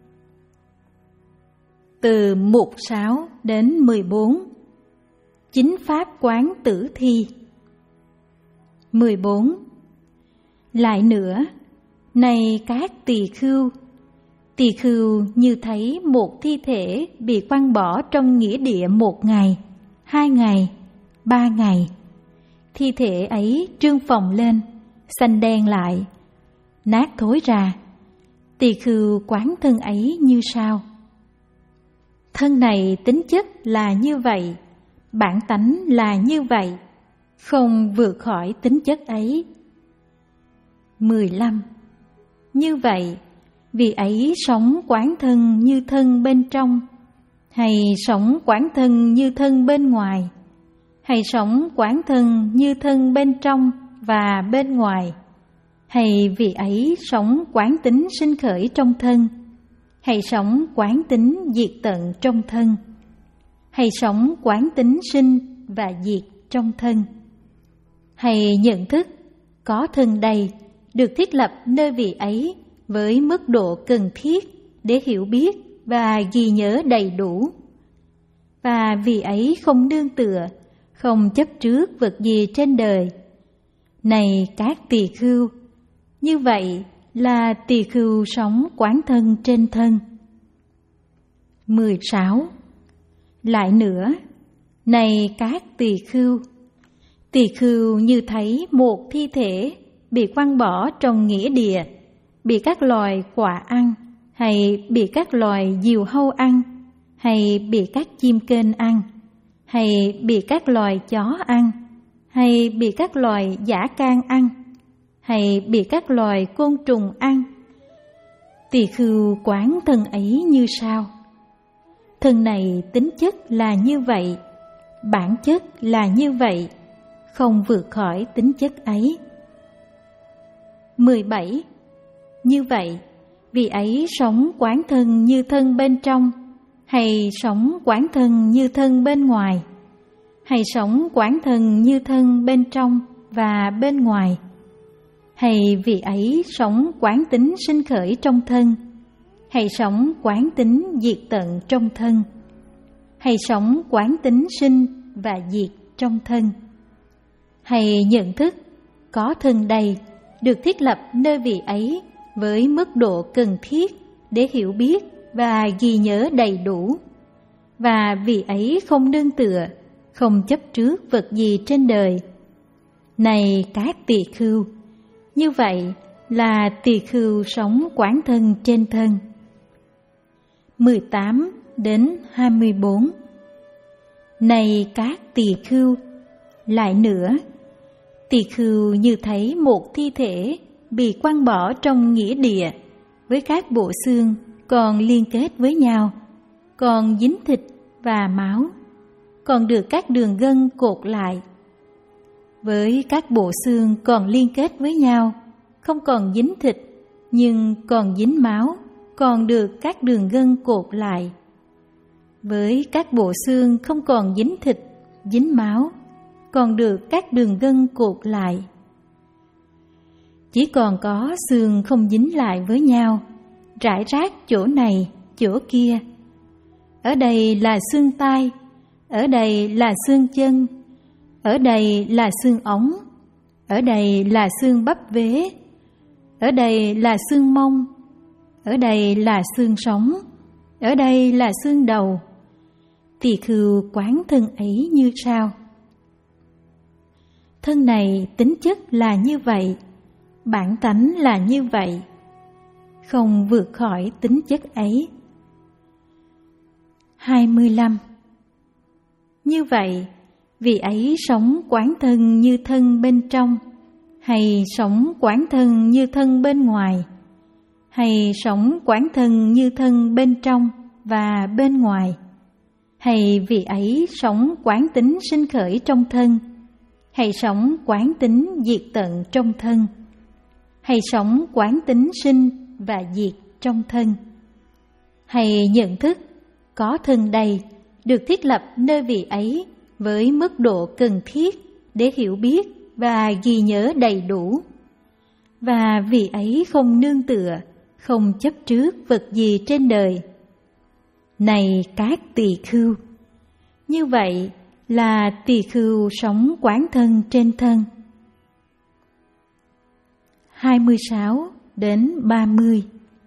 Từ mục sáu đến mười bốn. Chính pháp quán tử thi. mười bốn. Lại nữa, này các tỳ khưu, tỳ khưu như thấy một thi thể bị quăng bỏ trong nghĩa địa một ngày, hai ngày, ba ngày. Thi thể ấy trương phồng lên, xanh đen lại, nát thối ra. Tỳ khưu quán thân ấy như sau: thân này tính chất là như vậy, bản tánh là như vậy, không vượt khỏi tính chất ấy. mười lăm. Như vậy, vị ấy sống quán thân như thân bên trong, hay sống quán thân như thân bên ngoài, hay sống quán thân như thân bên trong và bên ngoài, hay vị ấy sống quán tính sinh khởi trong thân, hay sống quán tính diệt tận trong thân, hay sống quán tính sinh và diệt trong thân, hay nhận thức có thân đây được thiết lập nơi vị ấy với mức độ cần thiết để hiểu biết và ghi nhớ đầy đủ. Và vị ấy không nương tựa, không chấp trước vật gì trên đời. Này các tỳ khưu, như vậy là tỳ khưu sống quán thân trên thân. mười sáu. Lại nữa, này các tỳ khưu, tỳ khưu như thấy một thi thể bị quăng bỏ trong nghĩa địa, bị các loài quạ ăn, hay bị các loài diều hâu ăn, hay bị các chim kên ăn, hay bị các loài chó ăn, hay bị các loài dã can ăn, hay bị các loài côn trùng ăn. Tỳ khưu quán thân ấy như sau: thân này tính chất là như vậy, bản chất là như vậy, không vượt khỏi tính chất ấy. mười bảy. Như vậy, vị ấy sống quán thân như thân bên trong, hay sống quán thân như thân bên ngoài, hay sống quán thân như thân bên trong và bên ngoài, hay vị ấy sống quán tính sinh khởi trong thân, hay sống quán tính diệt tận trong thân, hay sống quán tính sinh và diệt trong thân, hay nhận thức có thân đây được thiết lập nơi vị ấy với mức độ cần thiết để hiểu biết và ghi nhớ đầy đủ. Và vị ấy không nương tựa, không chấp trước vật gì trên đời. Này các tỳ khưu, như vậy là tỳ khưu sống quán thân trên thân. mười tám đến hai mươi bốn. Này các tỳ khưu, lại nữa, tỳ khưu như thấy một thi thể bị quăng bỏ trong nghĩa địa, với các bộ xương còn liên kết với nhau, còn dính thịt và máu. còn được các đường gân cột lại. Với các bộ xương còn liên kết với nhau, không còn dính thịt, nhưng còn dính máu, còn được các đường gân cột lại. Với các bộ xương không còn dính thịt, dính máu, còn được các đường gân cột lại. Chỉ còn có xương không dính lại với nhau, rải rác chỗ này, chỗ kia. Ở đây là xương tai, ở đây là xương chân, ở đây là xương ống, ở đây là xương bắp vế, ở đây là xương mông, ở đây là xương sống, ở đây là xương đầu. Tỳ khưu quán thân ấy như sau: thân này tính chất là như vậy, bản tánh là như vậy, không vượt khỏi tính chất ấy. hai mươi lăm. Như vậy, vị ấy sống quán thân như thân bên trong, hay sống quán thân như thân bên ngoài, hay sống quán thân như thân bên trong và bên ngoài, hay vị ấy sống quán tính sinh khởi trong thân, hay sống quán tính diệt tận trong thân, hay sống quán tính sinh và diệt trong thân, hay nhận thức có thân đây được thiết lập nơi vị ấy với mức độ cần thiết để hiểu biết và ghi nhớ đầy đủ, và vị ấy không nương tựa, không chấp trước vật gì trên đời. Này các tỳ khưu, như vậy là tỳ khưu sống quán thân trên thân. hai mươi sáu đến ba mươi.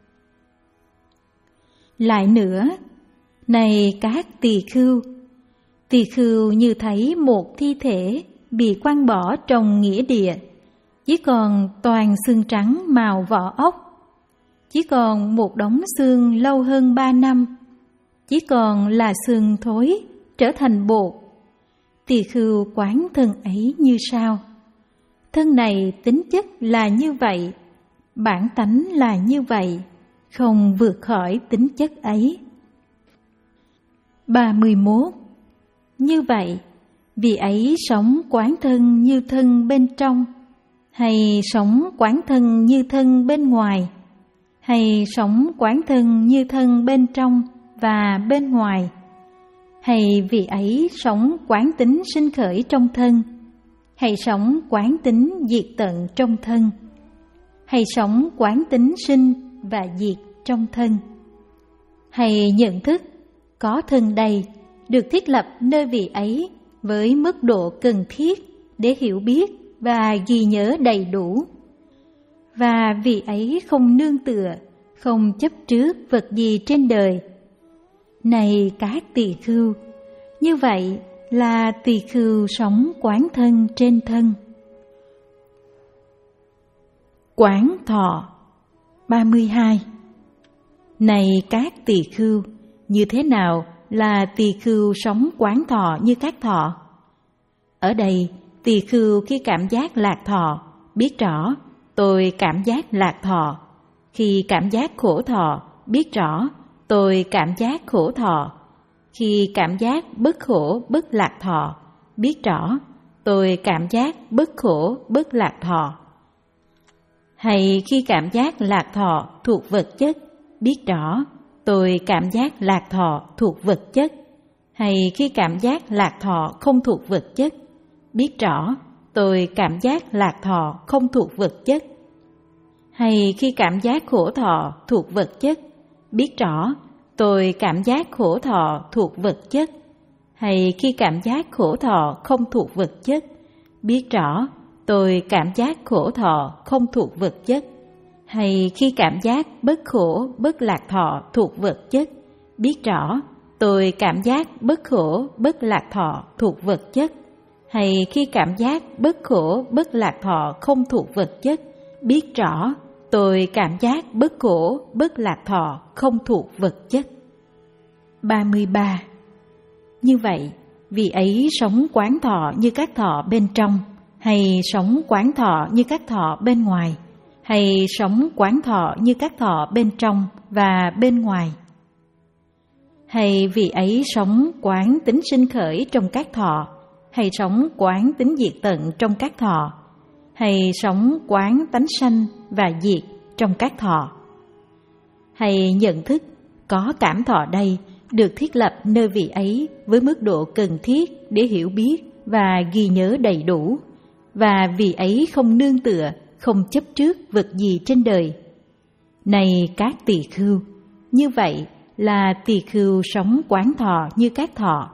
Lại nữa, này các tỳ khưu, tỳ khưu như thấy một thi thể bị quăng bỏ trong nghĩa địa, chỉ còn toàn xương trắng màu vỏ ốc, chỉ còn một đống xương lâu hơn ba năm, chỉ còn là xương thối trở thành bột. Tỳ khưu quán thân ấy như sau: thân này tính chất là như vậy, bản tánh là như vậy, không vượt khỏi tính chất ấy. ba mươi mốt. Như vậy, vị ấy sống quán thân như thân bên trong, hay sống quán thân như thân bên ngoài, hay sống quán thân như thân bên trong và bên ngoài, hay vị ấy sống quán tính sinh khởi trong thân, hay sống quán tính diệt tận trong thân, hay sống quán tính sinh và diệt trong thân, hay nhận thức có thân đây được thiết lập nơi vị ấy với mức độ cần thiết để hiểu biết và ghi nhớ đầy đủ, và vị ấy không nương tựa, không chấp trước vật gì trên đời. Này các tỳ khưu, như vậy là tỳ khưu sống quán thân trên thân. Quán thọ. ba mươi hai. Này các tỳ khưu, như thế nào là tỳ khưu sống quán thọ như các thọ? Ở đây, tỳ khưu khi cảm giác lạc thọ, biết rõ tôi cảm giác lạc thọ. Khi cảm giác khổ thọ, biết rõ tôi cảm giác khổ thọ. Khi cảm giác bất khổ bất lạc thọ, biết rõ tôi cảm giác bất khổ bất lạc thọ. Hay khi cảm giác lạc thọ thuộc vật chất, biết rõ tôi cảm giác lạc thọ thuộc vật chất. Hay khi cảm giác lạc thọ không thuộc vật chất, biết rõ tôi cảm giác lạc thọ không thuộc vật chất. Hay khi cảm giác khổ thọ thuộc vật chất, biết rõ tôi cảm giác khổ thọ thuộc vật chất. Hay khi cảm giác khổ thọ không thuộc vật chất, biết rõ tôi cảm giác khổ thọ không thuộc vật chất. Hay khi cảm giác bất khổ bất lạc thọ thuộc vật chất, biết rõ tôi cảm giác bất khổ bất lạc thọ thuộc vật chất. Hay khi cảm giác bất khổ bất lạc thọ không thuộc vật chất, biết rõ tôi cảm giác bất khổ bất lạc thọ không thuộc vật chất. ba mươi ba. Như vậy, vị ấy sống quán thọ như các thọ bên trong, hay sống quán thọ như các thọ bên ngoài, hay sống quán thọ như các thọ bên trong và bên ngoài, hay vị ấy sống quán tính sinh khởi trong các thọ, hay sống quán tính diệt tận trong các thọ, hay sống quán tánh sanh và diệt trong các thọ. Hay nhận thức có cảm thọ đây được thiết lập nơi vị ấy với mức độ cần thiết để hiểu biết và ghi nhớ đầy đủ, và vị ấy không nương tựa, không chấp trước vật gì trên đời. Này các tỳ khưu, như vậy là tỳ khưu sống quán thọ như các thọ.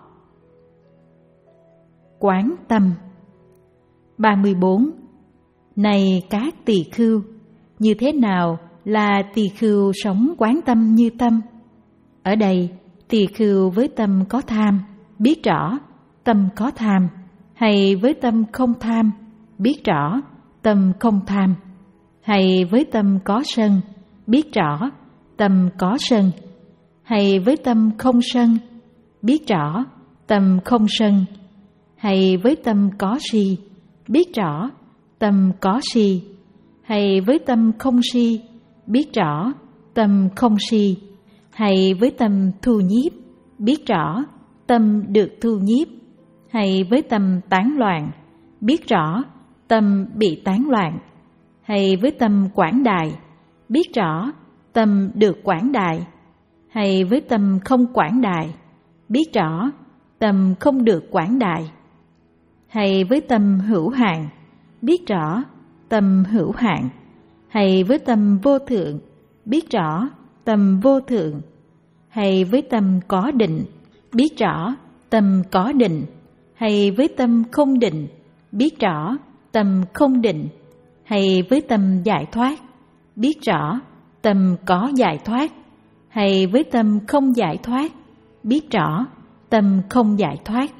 Quán tâm. ba mươi bốn. Này các tỳ khưu, như thế nào là tỳ khưu sống quán tâm như tâm? Ở đây, tỳ khưu với tâm có tham, biết rõ tâm có tham, hay với tâm không tham, biết rõ tâm không tham, hay với tâm có sân, biết rõ tâm có sân, hay với tâm không sân, biết rõ tâm không sân, hay với tâm có si, biết rõ tâm có si, hay với tâm không si, biết rõ tâm không si, hay với tâm thu nhiếp, biết rõ tâm được thu nhiếp, hay với tâm tán loạn, biết rõ tâm bị tán loạn, hay với tâm quảng đại, biết rõ tâm được quảng đại, hay với tâm không quảng đại, biết rõ tâm không được quảng đại, hay với tâm hữu hạn, biết rõ tâm hữu hạn, hay với tâm vô thượng, biết rõ tâm vô thượng, hay với tâm có định, biết rõ tâm có định, hay với tâm không định, biết rõ tâm không định, hay với tâm giải thoát, biết rõ tâm có giải thoát, hay với tâm không giải thoát, biết rõ tâm không giải thoát.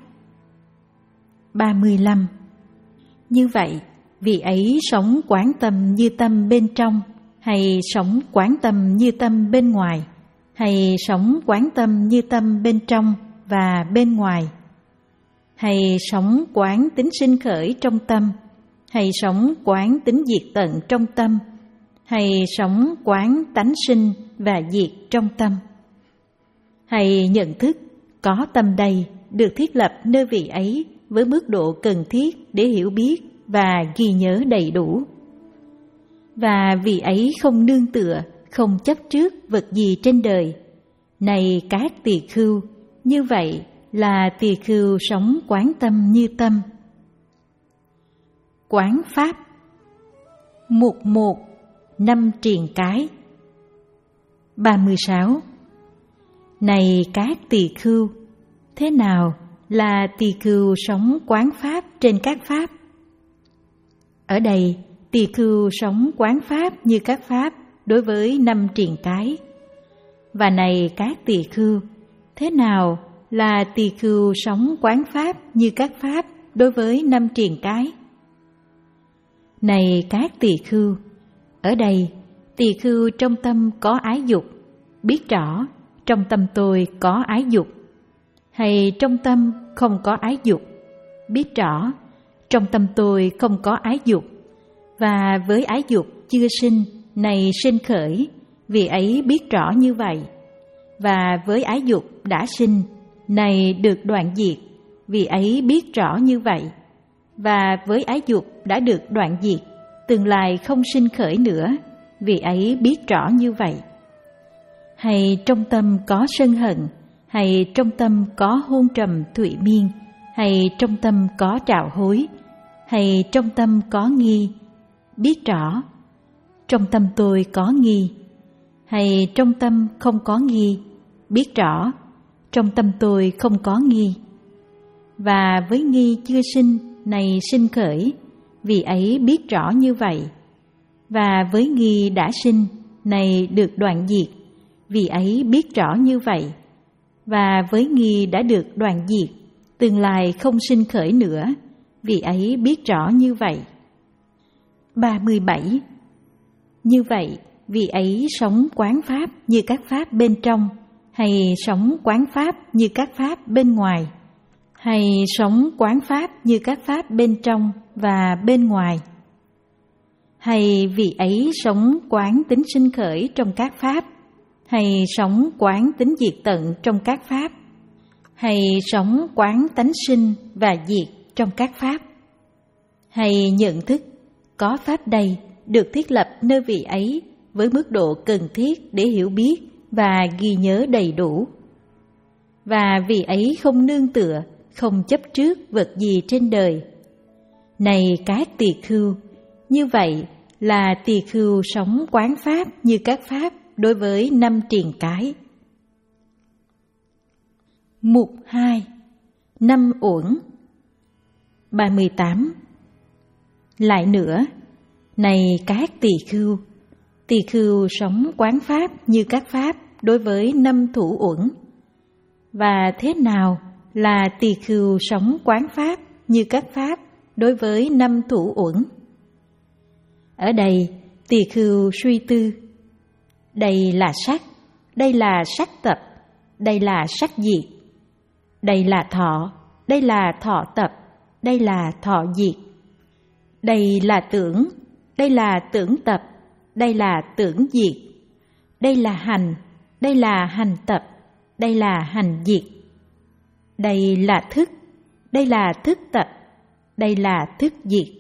ba mươi lăm. Như vậy, vị ấy sống quán tâm như tâm bên trong, hay sống quán tâm như tâm bên ngoài, hay sống quán tâm như tâm bên trong và bên ngoài, hay sống quán tính sinh khởi trong tâm, hay sống quán tính diệt tận trong tâm, hay sống quán tánh sinh và diệt trong tâm. Hay nhận thức có tâm đây được thiết lập nơi vị ấy với mức độ cần thiết để hiểu biết và ghi nhớ đầy đủ. Và vị ấy không nương tựa, không chấp trước vật gì trên đời. Này các tỳ khưu, như vậy là tỳ khưu sống quán tâm như tâm. Quán pháp. Mục một. Năm triền cái. ba mươi sáu. Này các tỳ khưu, thế nào là tỳ khưu sống quán pháp trên các pháp? Ở đây, tỳ khưu sống quán pháp như các pháp đối với năm triền cái. Và này các tỳ khưu, thế nào là tỳ khưu sống quán pháp như các pháp đối với năm triền cái? Này các tỳ khưu, ở đây tỳ khưu trong tâm có ái dục, biết rõ trong tâm tôi có ái dục, hay trong tâm không có ái dục, biết rõ trong tâm tôi không có ái dục, và với ái dục chưa sinh này sinh khởi, vì ấy biết rõ như vậy, và với ái dục đã sinh này được đoạn diệt, vì ấy biết rõ như vậy, và với ái dục đã được đoạn diệt, tương lai không sinh khởi nữa, vì ấy biết rõ như vậy. Hay trong tâm có sân hận, hay trong tâm có hôn trầm thụy miên, hay trong tâm có trạo hối, hay trong tâm có nghi, biết rõ trong tâm tôi có nghi, hay trong tâm không có nghi, biết rõ trong tâm tôi không có nghi, và với nghi chưa sinh này sinh khởi, vì ấy biết rõ như vậy, và với nghi đã sinh này được đoạn diệt, vì ấy biết rõ như vậy, và với nghi đã được đoạn diệt, tương lai không sinh khởi nữa, vì ấy biết rõ như vậy. ba mươi bảy. Như vậy, vì ấy sống quán pháp như các pháp bên trong, hay sống quán pháp như các pháp bên ngoài, hay sống quán pháp như các pháp bên trong và bên ngoài, hay vì ấy sống quán tính sinh khởi trong các pháp, hay sống quán tính diệt tận trong các pháp, hay sống quán tánh sinh và diệt trong các pháp, hay nhận thức có pháp đây được thiết lập nơi vị ấy với mức độ cần thiết để hiểu biết và ghi nhớ đầy đủ, và vị ấy không nương tựa, không chấp trước vật gì trên đời. Này các tỳ khưu, như vậy là tỳ khưu sống quán pháp như các pháp đối với năm triền cái. Mục hai. Năm uẩn. Bài mười tám. Lại nữa, này các tỳ khưu, tỳ khưu sống quán pháp như các pháp đối với năm thủ uẩn. Và thế nào là tỳ khưu sống quán pháp như các pháp đối với năm thủ uẩn? Ở đây tỳ khưu suy tư, đây là sắc, đây là sắc tập, đây là sắc diệt, đây là thọ, đây là thọ tập, đây là thọ diệt, đây là tưởng, đây là tưởng tập, đây là tưởng diệt, đây là hành, đây là hành tập, đây là hành diệt, đây là thức, đây là thức tập, đây là thức diệt.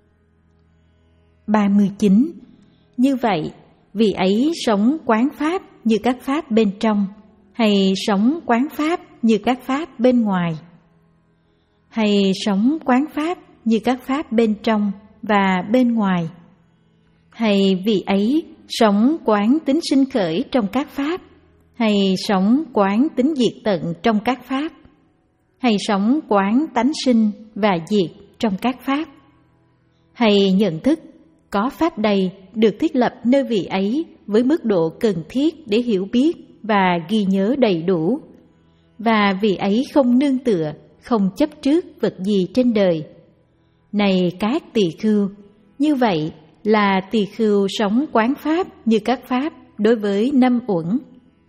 ba mươi chín. Như vậy, vị ấy sống quán pháp như các pháp bên trong, hay sống quán pháp như các pháp bên ngoài, hay sống quán pháp như các pháp bên trong và bên ngoài, hay vị ấy sống quán tính sinh khởi trong các pháp, hay sống quán tính diệt tận trong các pháp, hay sống quán tánh sinh và diệt trong các pháp, hay nhận thức có pháp đây được thiết lập nơi vị ấy với mức độ cần thiết để hiểu biết và ghi nhớ đầy đủ, và vị ấy không nương tựa, không chấp trước vật gì trên đời. Này các tỳ khưu, như vậy là tỳ khưu sống quán pháp như các pháp đối với năm uẩn.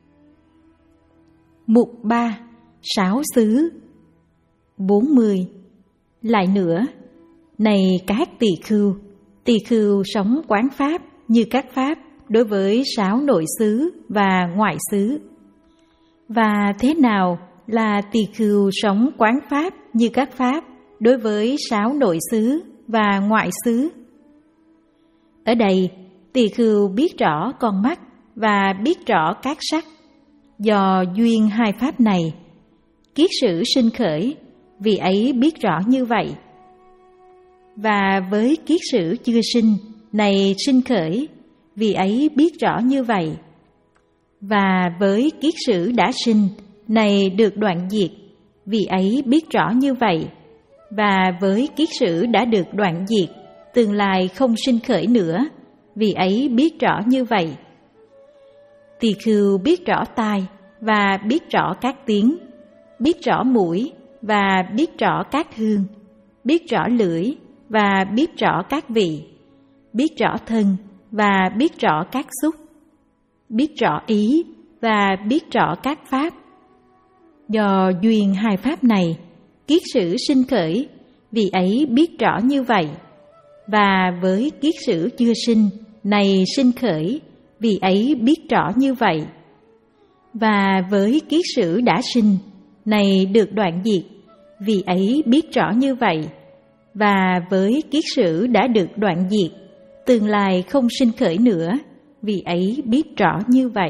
Mục ba. Sáu xứ. bốn mươi. Lại nữa, này các tỳ khưu, tỳ khưu sống quán pháp như các pháp đối với sáu nội xứ và ngoại xứ. Và thế nào là tỳ khưu sống quán pháp như các pháp đối với sáu nội xứ và ngoại xứ? Ở đây, tỳ khưu biết rõ con mắt và biết rõ các sắc. Do duyên hai pháp này, kiết sử sinh khởi, vị ấy biết rõ như vậy. Và với kiết sử chưa sinh này sinh khởi, vị ấy biết rõ như vậy. Và với kiết sử đã sinh này được đoạn diệt, vị ấy biết rõ như vậy. Và với kiết sử đã được đoạn diệt, tương lai không sinh khởi nữa, vị ấy biết rõ như vậy. Tỳ khưu biết rõ tai và biết rõ các tiếng, biết rõ mũi và biết rõ các hương, biết rõ lưỡi và biết rõ các vị, biết rõ thân và biết rõ các xúc, biết rõ ý và biết rõ các pháp. Do duyên hai pháp này, kiết sử sinh khởi, vị ấy biết rõ như vậy. Và với kiết sử chưa sinh này sinh khởi, vị ấy biết rõ như vậy. Và với kiết sử đã sinh này được đoạn diệt, vị ấy biết rõ như vậy. Và với kiết sử đã được đoạn diệt, tương lai không sinh khởi nữa, vị ấy biết rõ như vậy.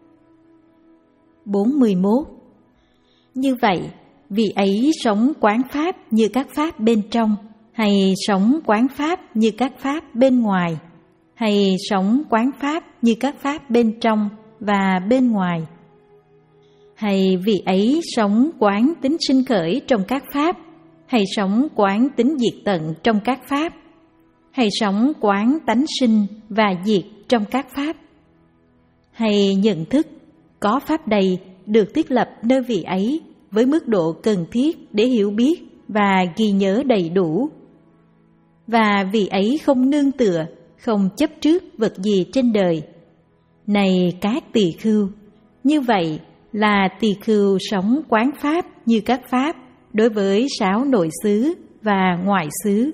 bốn mươi mốt. Như vậy, vị ấy sống quán pháp như các pháp bên trong, hay sống quán pháp như các pháp bên ngoài, hay sống quán pháp như các pháp bên trong và bên ngoài, hay vị ấy sống quán tính sinh khởi trong các pháp, hay sống quán tính diệt tận trong các pháp, hay sống quán tánh sinh và diệt trong các pháp, hay nhận thức có pháp đây được thiết lập nơi vị ấy với mức độ cần thiết để hiểu biết và ghi nhớ đầy đủ. Và vị ấy không nương tựa, không chấp trước vật gì trên đời. Này các tỳ khưu, như vậy là tỳ khưu sống quán pháp như các pháp đối với sáu nội xứ và ngoại xứ.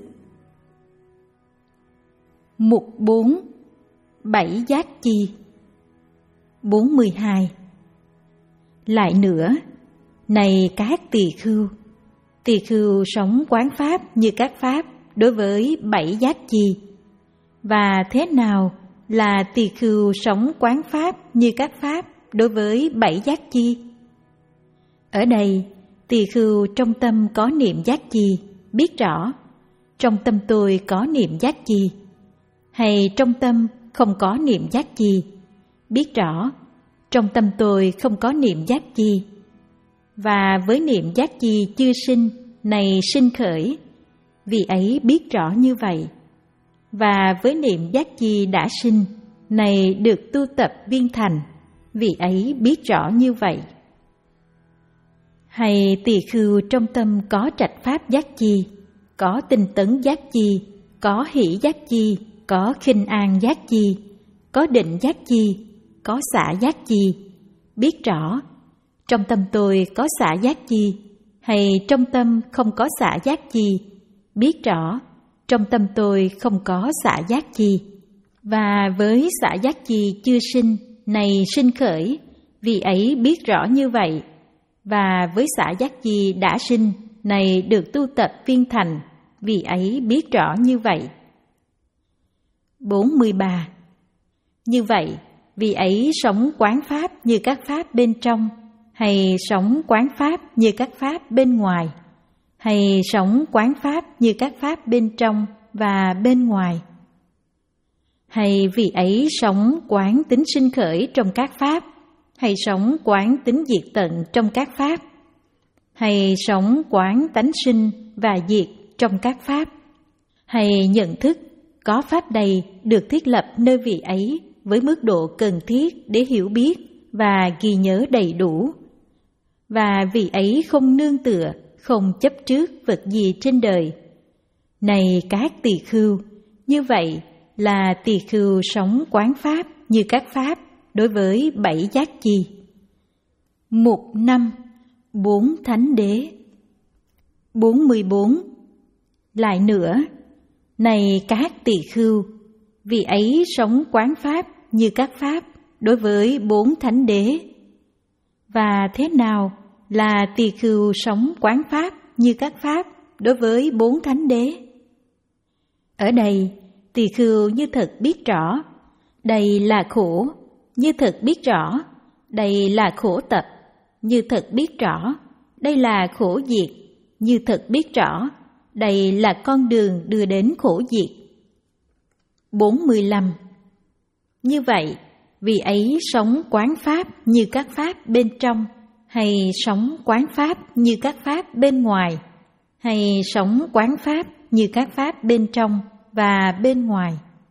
Mục bốn. Bảy giác chi. bốn mươi hai. Lại nữa, này các tỳ khưu, tỳ khưu sống quán pháp như các pháp đối với bảy giác chi. Và thế nào là tỳ khưu sống quán pháp như các pháp đối với bảy giác chi? Ở đây, tỳ khưu trong tâm có niệm giác chi, biết rõ trong tâm tôi có niệm giác chi, hay trong tâm không có niệm giác chi, biết rõ trong tâm tôi không có niệm giác chi. Và với niệm giác chi chưa sinh này sinh khởi, vì ấy biết rõ như vậy. Và với niệm giác chi đã sinh này được tu tập viên thành, vì ấy biết rõ như vậy. Hay tỳ khưu trong tâm có trạch pháp giác chi, có tinh tấn giác chi, có hỷ giác chi, có khinh an giác chi, có định giác chi, có xả giác chi, biết rõ trong tâm tôi có xả giác chi, hay trong tâm không có xả giác chi, biết rõ trong tâm tôi không có xả giác chi. Và với xả giác chi chưa sinh này sinh khởi, vì ấy biết rõ như vậy. Và với xả giác chi đã sinh này được tu tập viên thành, vì ấy biết rõ như vậy. bốn mươi ba. Như vậy, vì ấy sống quán pháp như các pháp bên trong, hay sống quán pháp như các pháp bên ngoài, hay sống quán pháp như các pháp bên trong và bên ngoài. Hay vì ấy sống quán tính sinh khởi trong các pháp, hay sống quán tính diệt tận trong các pháp, hay sống quán tánh sinh và diệt trong các pháp, hay nhận thức có pháp đây được thiết lập nơi vị ấy với mức độ cần thiết để hiểu biết và ghi nhớ đầy đủ. Và vị ấy không nương tựa, không chấp trước vật gì trên đời. Này các tỳ khưu, như vậy là tỳ khưu sống quán pháp như các pháp đối với bảy giác chi. Mục năm. Bốn thánh đế. bốn mươi bốn. Lại nữa, này các tỳ khưu, vì ấy sống quán pháp như các pháp đối với bốn thánh đế. Và thế nào là tỳ khưu sống quán pháp như các pháp đối với bốn thánh đế? Ở đây, tỳ khưu như thật biết rõ, đây là khổ, như thật biết rõ, đây là khổ tập, như thật biết rõ, đây là khổ diệt, như thật biết rõ, đây là con đường đưa đến khổ diệt. bốn mươi lăm. Như vậy, vì ấy sống quán pháp như các pháp bên trong, hay sống quán pháp như các pháp bên ngoài, hay sống quán pháp như các pháp bên trong và bên ngoài.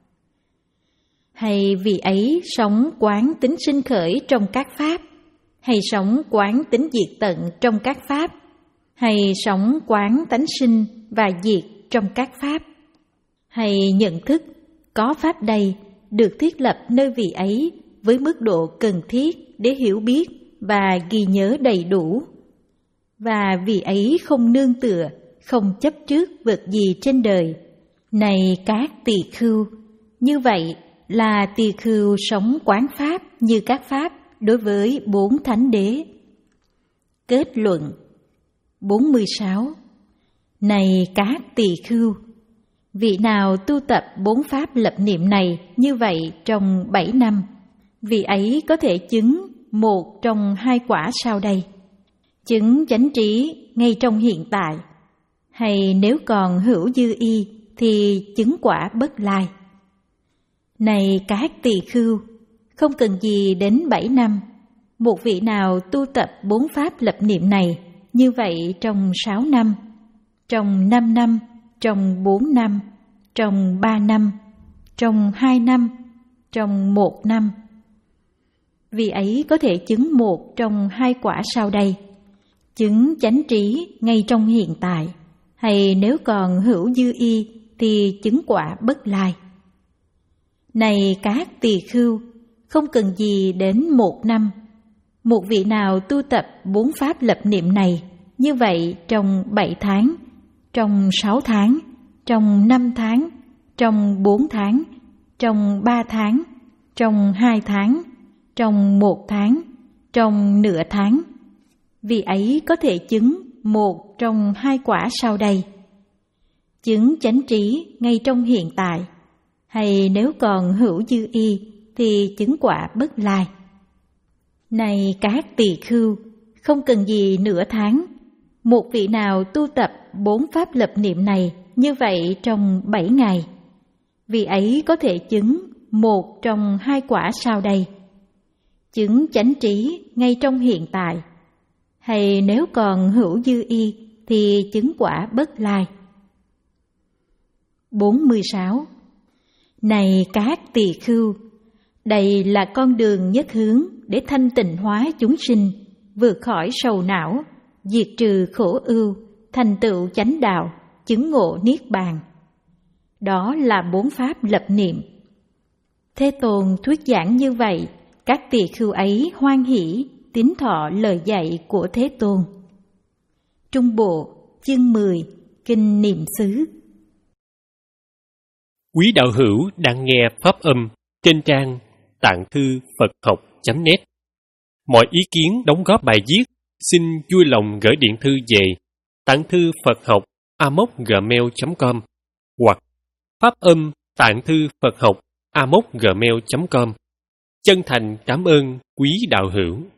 Hay vì ấy sống quán tính sinh khởi trong các pháp, hay sống quán tính diệt tận trong các pháp, hay sống quán tánh sinh và diệt trong các pháp, hay nhận thức có pháp đây được thiết lập nơi vị ấy với mức độ cần thiết để hiểu biết và ghi nhớ đầy đủ. Và vì ấy không nương tựa, không chấp trước vật gì trên đời. Này các tỳ khưu, như vậy là tỳ khưu sống quán pháp như các pháp đối với bốn thánh đế. Kết luận. bốn mươi sáu. Này các tỳ khưu, vị nào tu tập bốn pháp lập niệm này như vậy trong bảy năm, vị ấy có thể chứng một trong hai quả sau đây: chứng chánh trí ngay trong hiện tại, hay nếu còn hữu dư y thì chứng quả bất lai. Này các tỳ khưu, không cần gì đến bảy năm, một vị nào tu tập bốn pháp lập niệm này như vậy trong sáu năm, trong năm năm, trong bốn năm, trong ba năm, trong hai năm, trong một năm, vì ấy có thể chứng một trong hai quả sau đây: chứng chánh trí ngay trong hiện tại, hay nếu còn hữu dư y thì chứng quả bất lai. Này các tỳ khưu, không cần gì đến một năm, một vị nào tu tập bốn pháp lập niệm này như vậy trong bảy tháng, trong sáu tháng, trong năm tháng, trong bốn tháng, trong ba tháng, trong hai tháng, trong một tháng, trong nửa tháng. Vị ấy có thể chứng một trong hai quả sau đây: chứng chánh trí ngay trong hiện tại, hay nếu còn hữu dư y thì chứng quả bất lai. Này các tỳ khưu, không cần gì nửa tháng. Một vị nào tu tập bốn pháp lập niệm này như vậy trong bảy ngày, vị ấy có thể chứng một trong hai quả sau đây: chứng chánh trí ngay trong hiện tại, hay nếu còn hữu dư y thì chứng quả bất lai. bốn mươi sáu. Này các tỳ khưu, đây là con đường nhất hướng để thanh tịnh hóa chúng sinh, vượt khỏi sầu não, diệt trừ khổ ưu, thành tựu chánh đạo, chứng ngộ niết bàn. Đó là bốn pháp lập niệm. Thế Tôn thuyết giảng như vậy, các tỳ khưu ấy hoan hỷ tín thọ lời dạy của Thế Tôn. Trung Bộ, chương mười, Kinh Niệm xứ. Quý đạo hữu đang nghe pháp âm trên trang tạng thư Phật học chấm net. Mọi ý kiến đóng góp bài viết xin vui lòng gửi điện thư về tạng thư Phật học a m o c gmail chấm com hoặc pháp âm tạng thư Phật học a m o c gmail chấm com. Chân thành cảm ơn quý đạo hữu.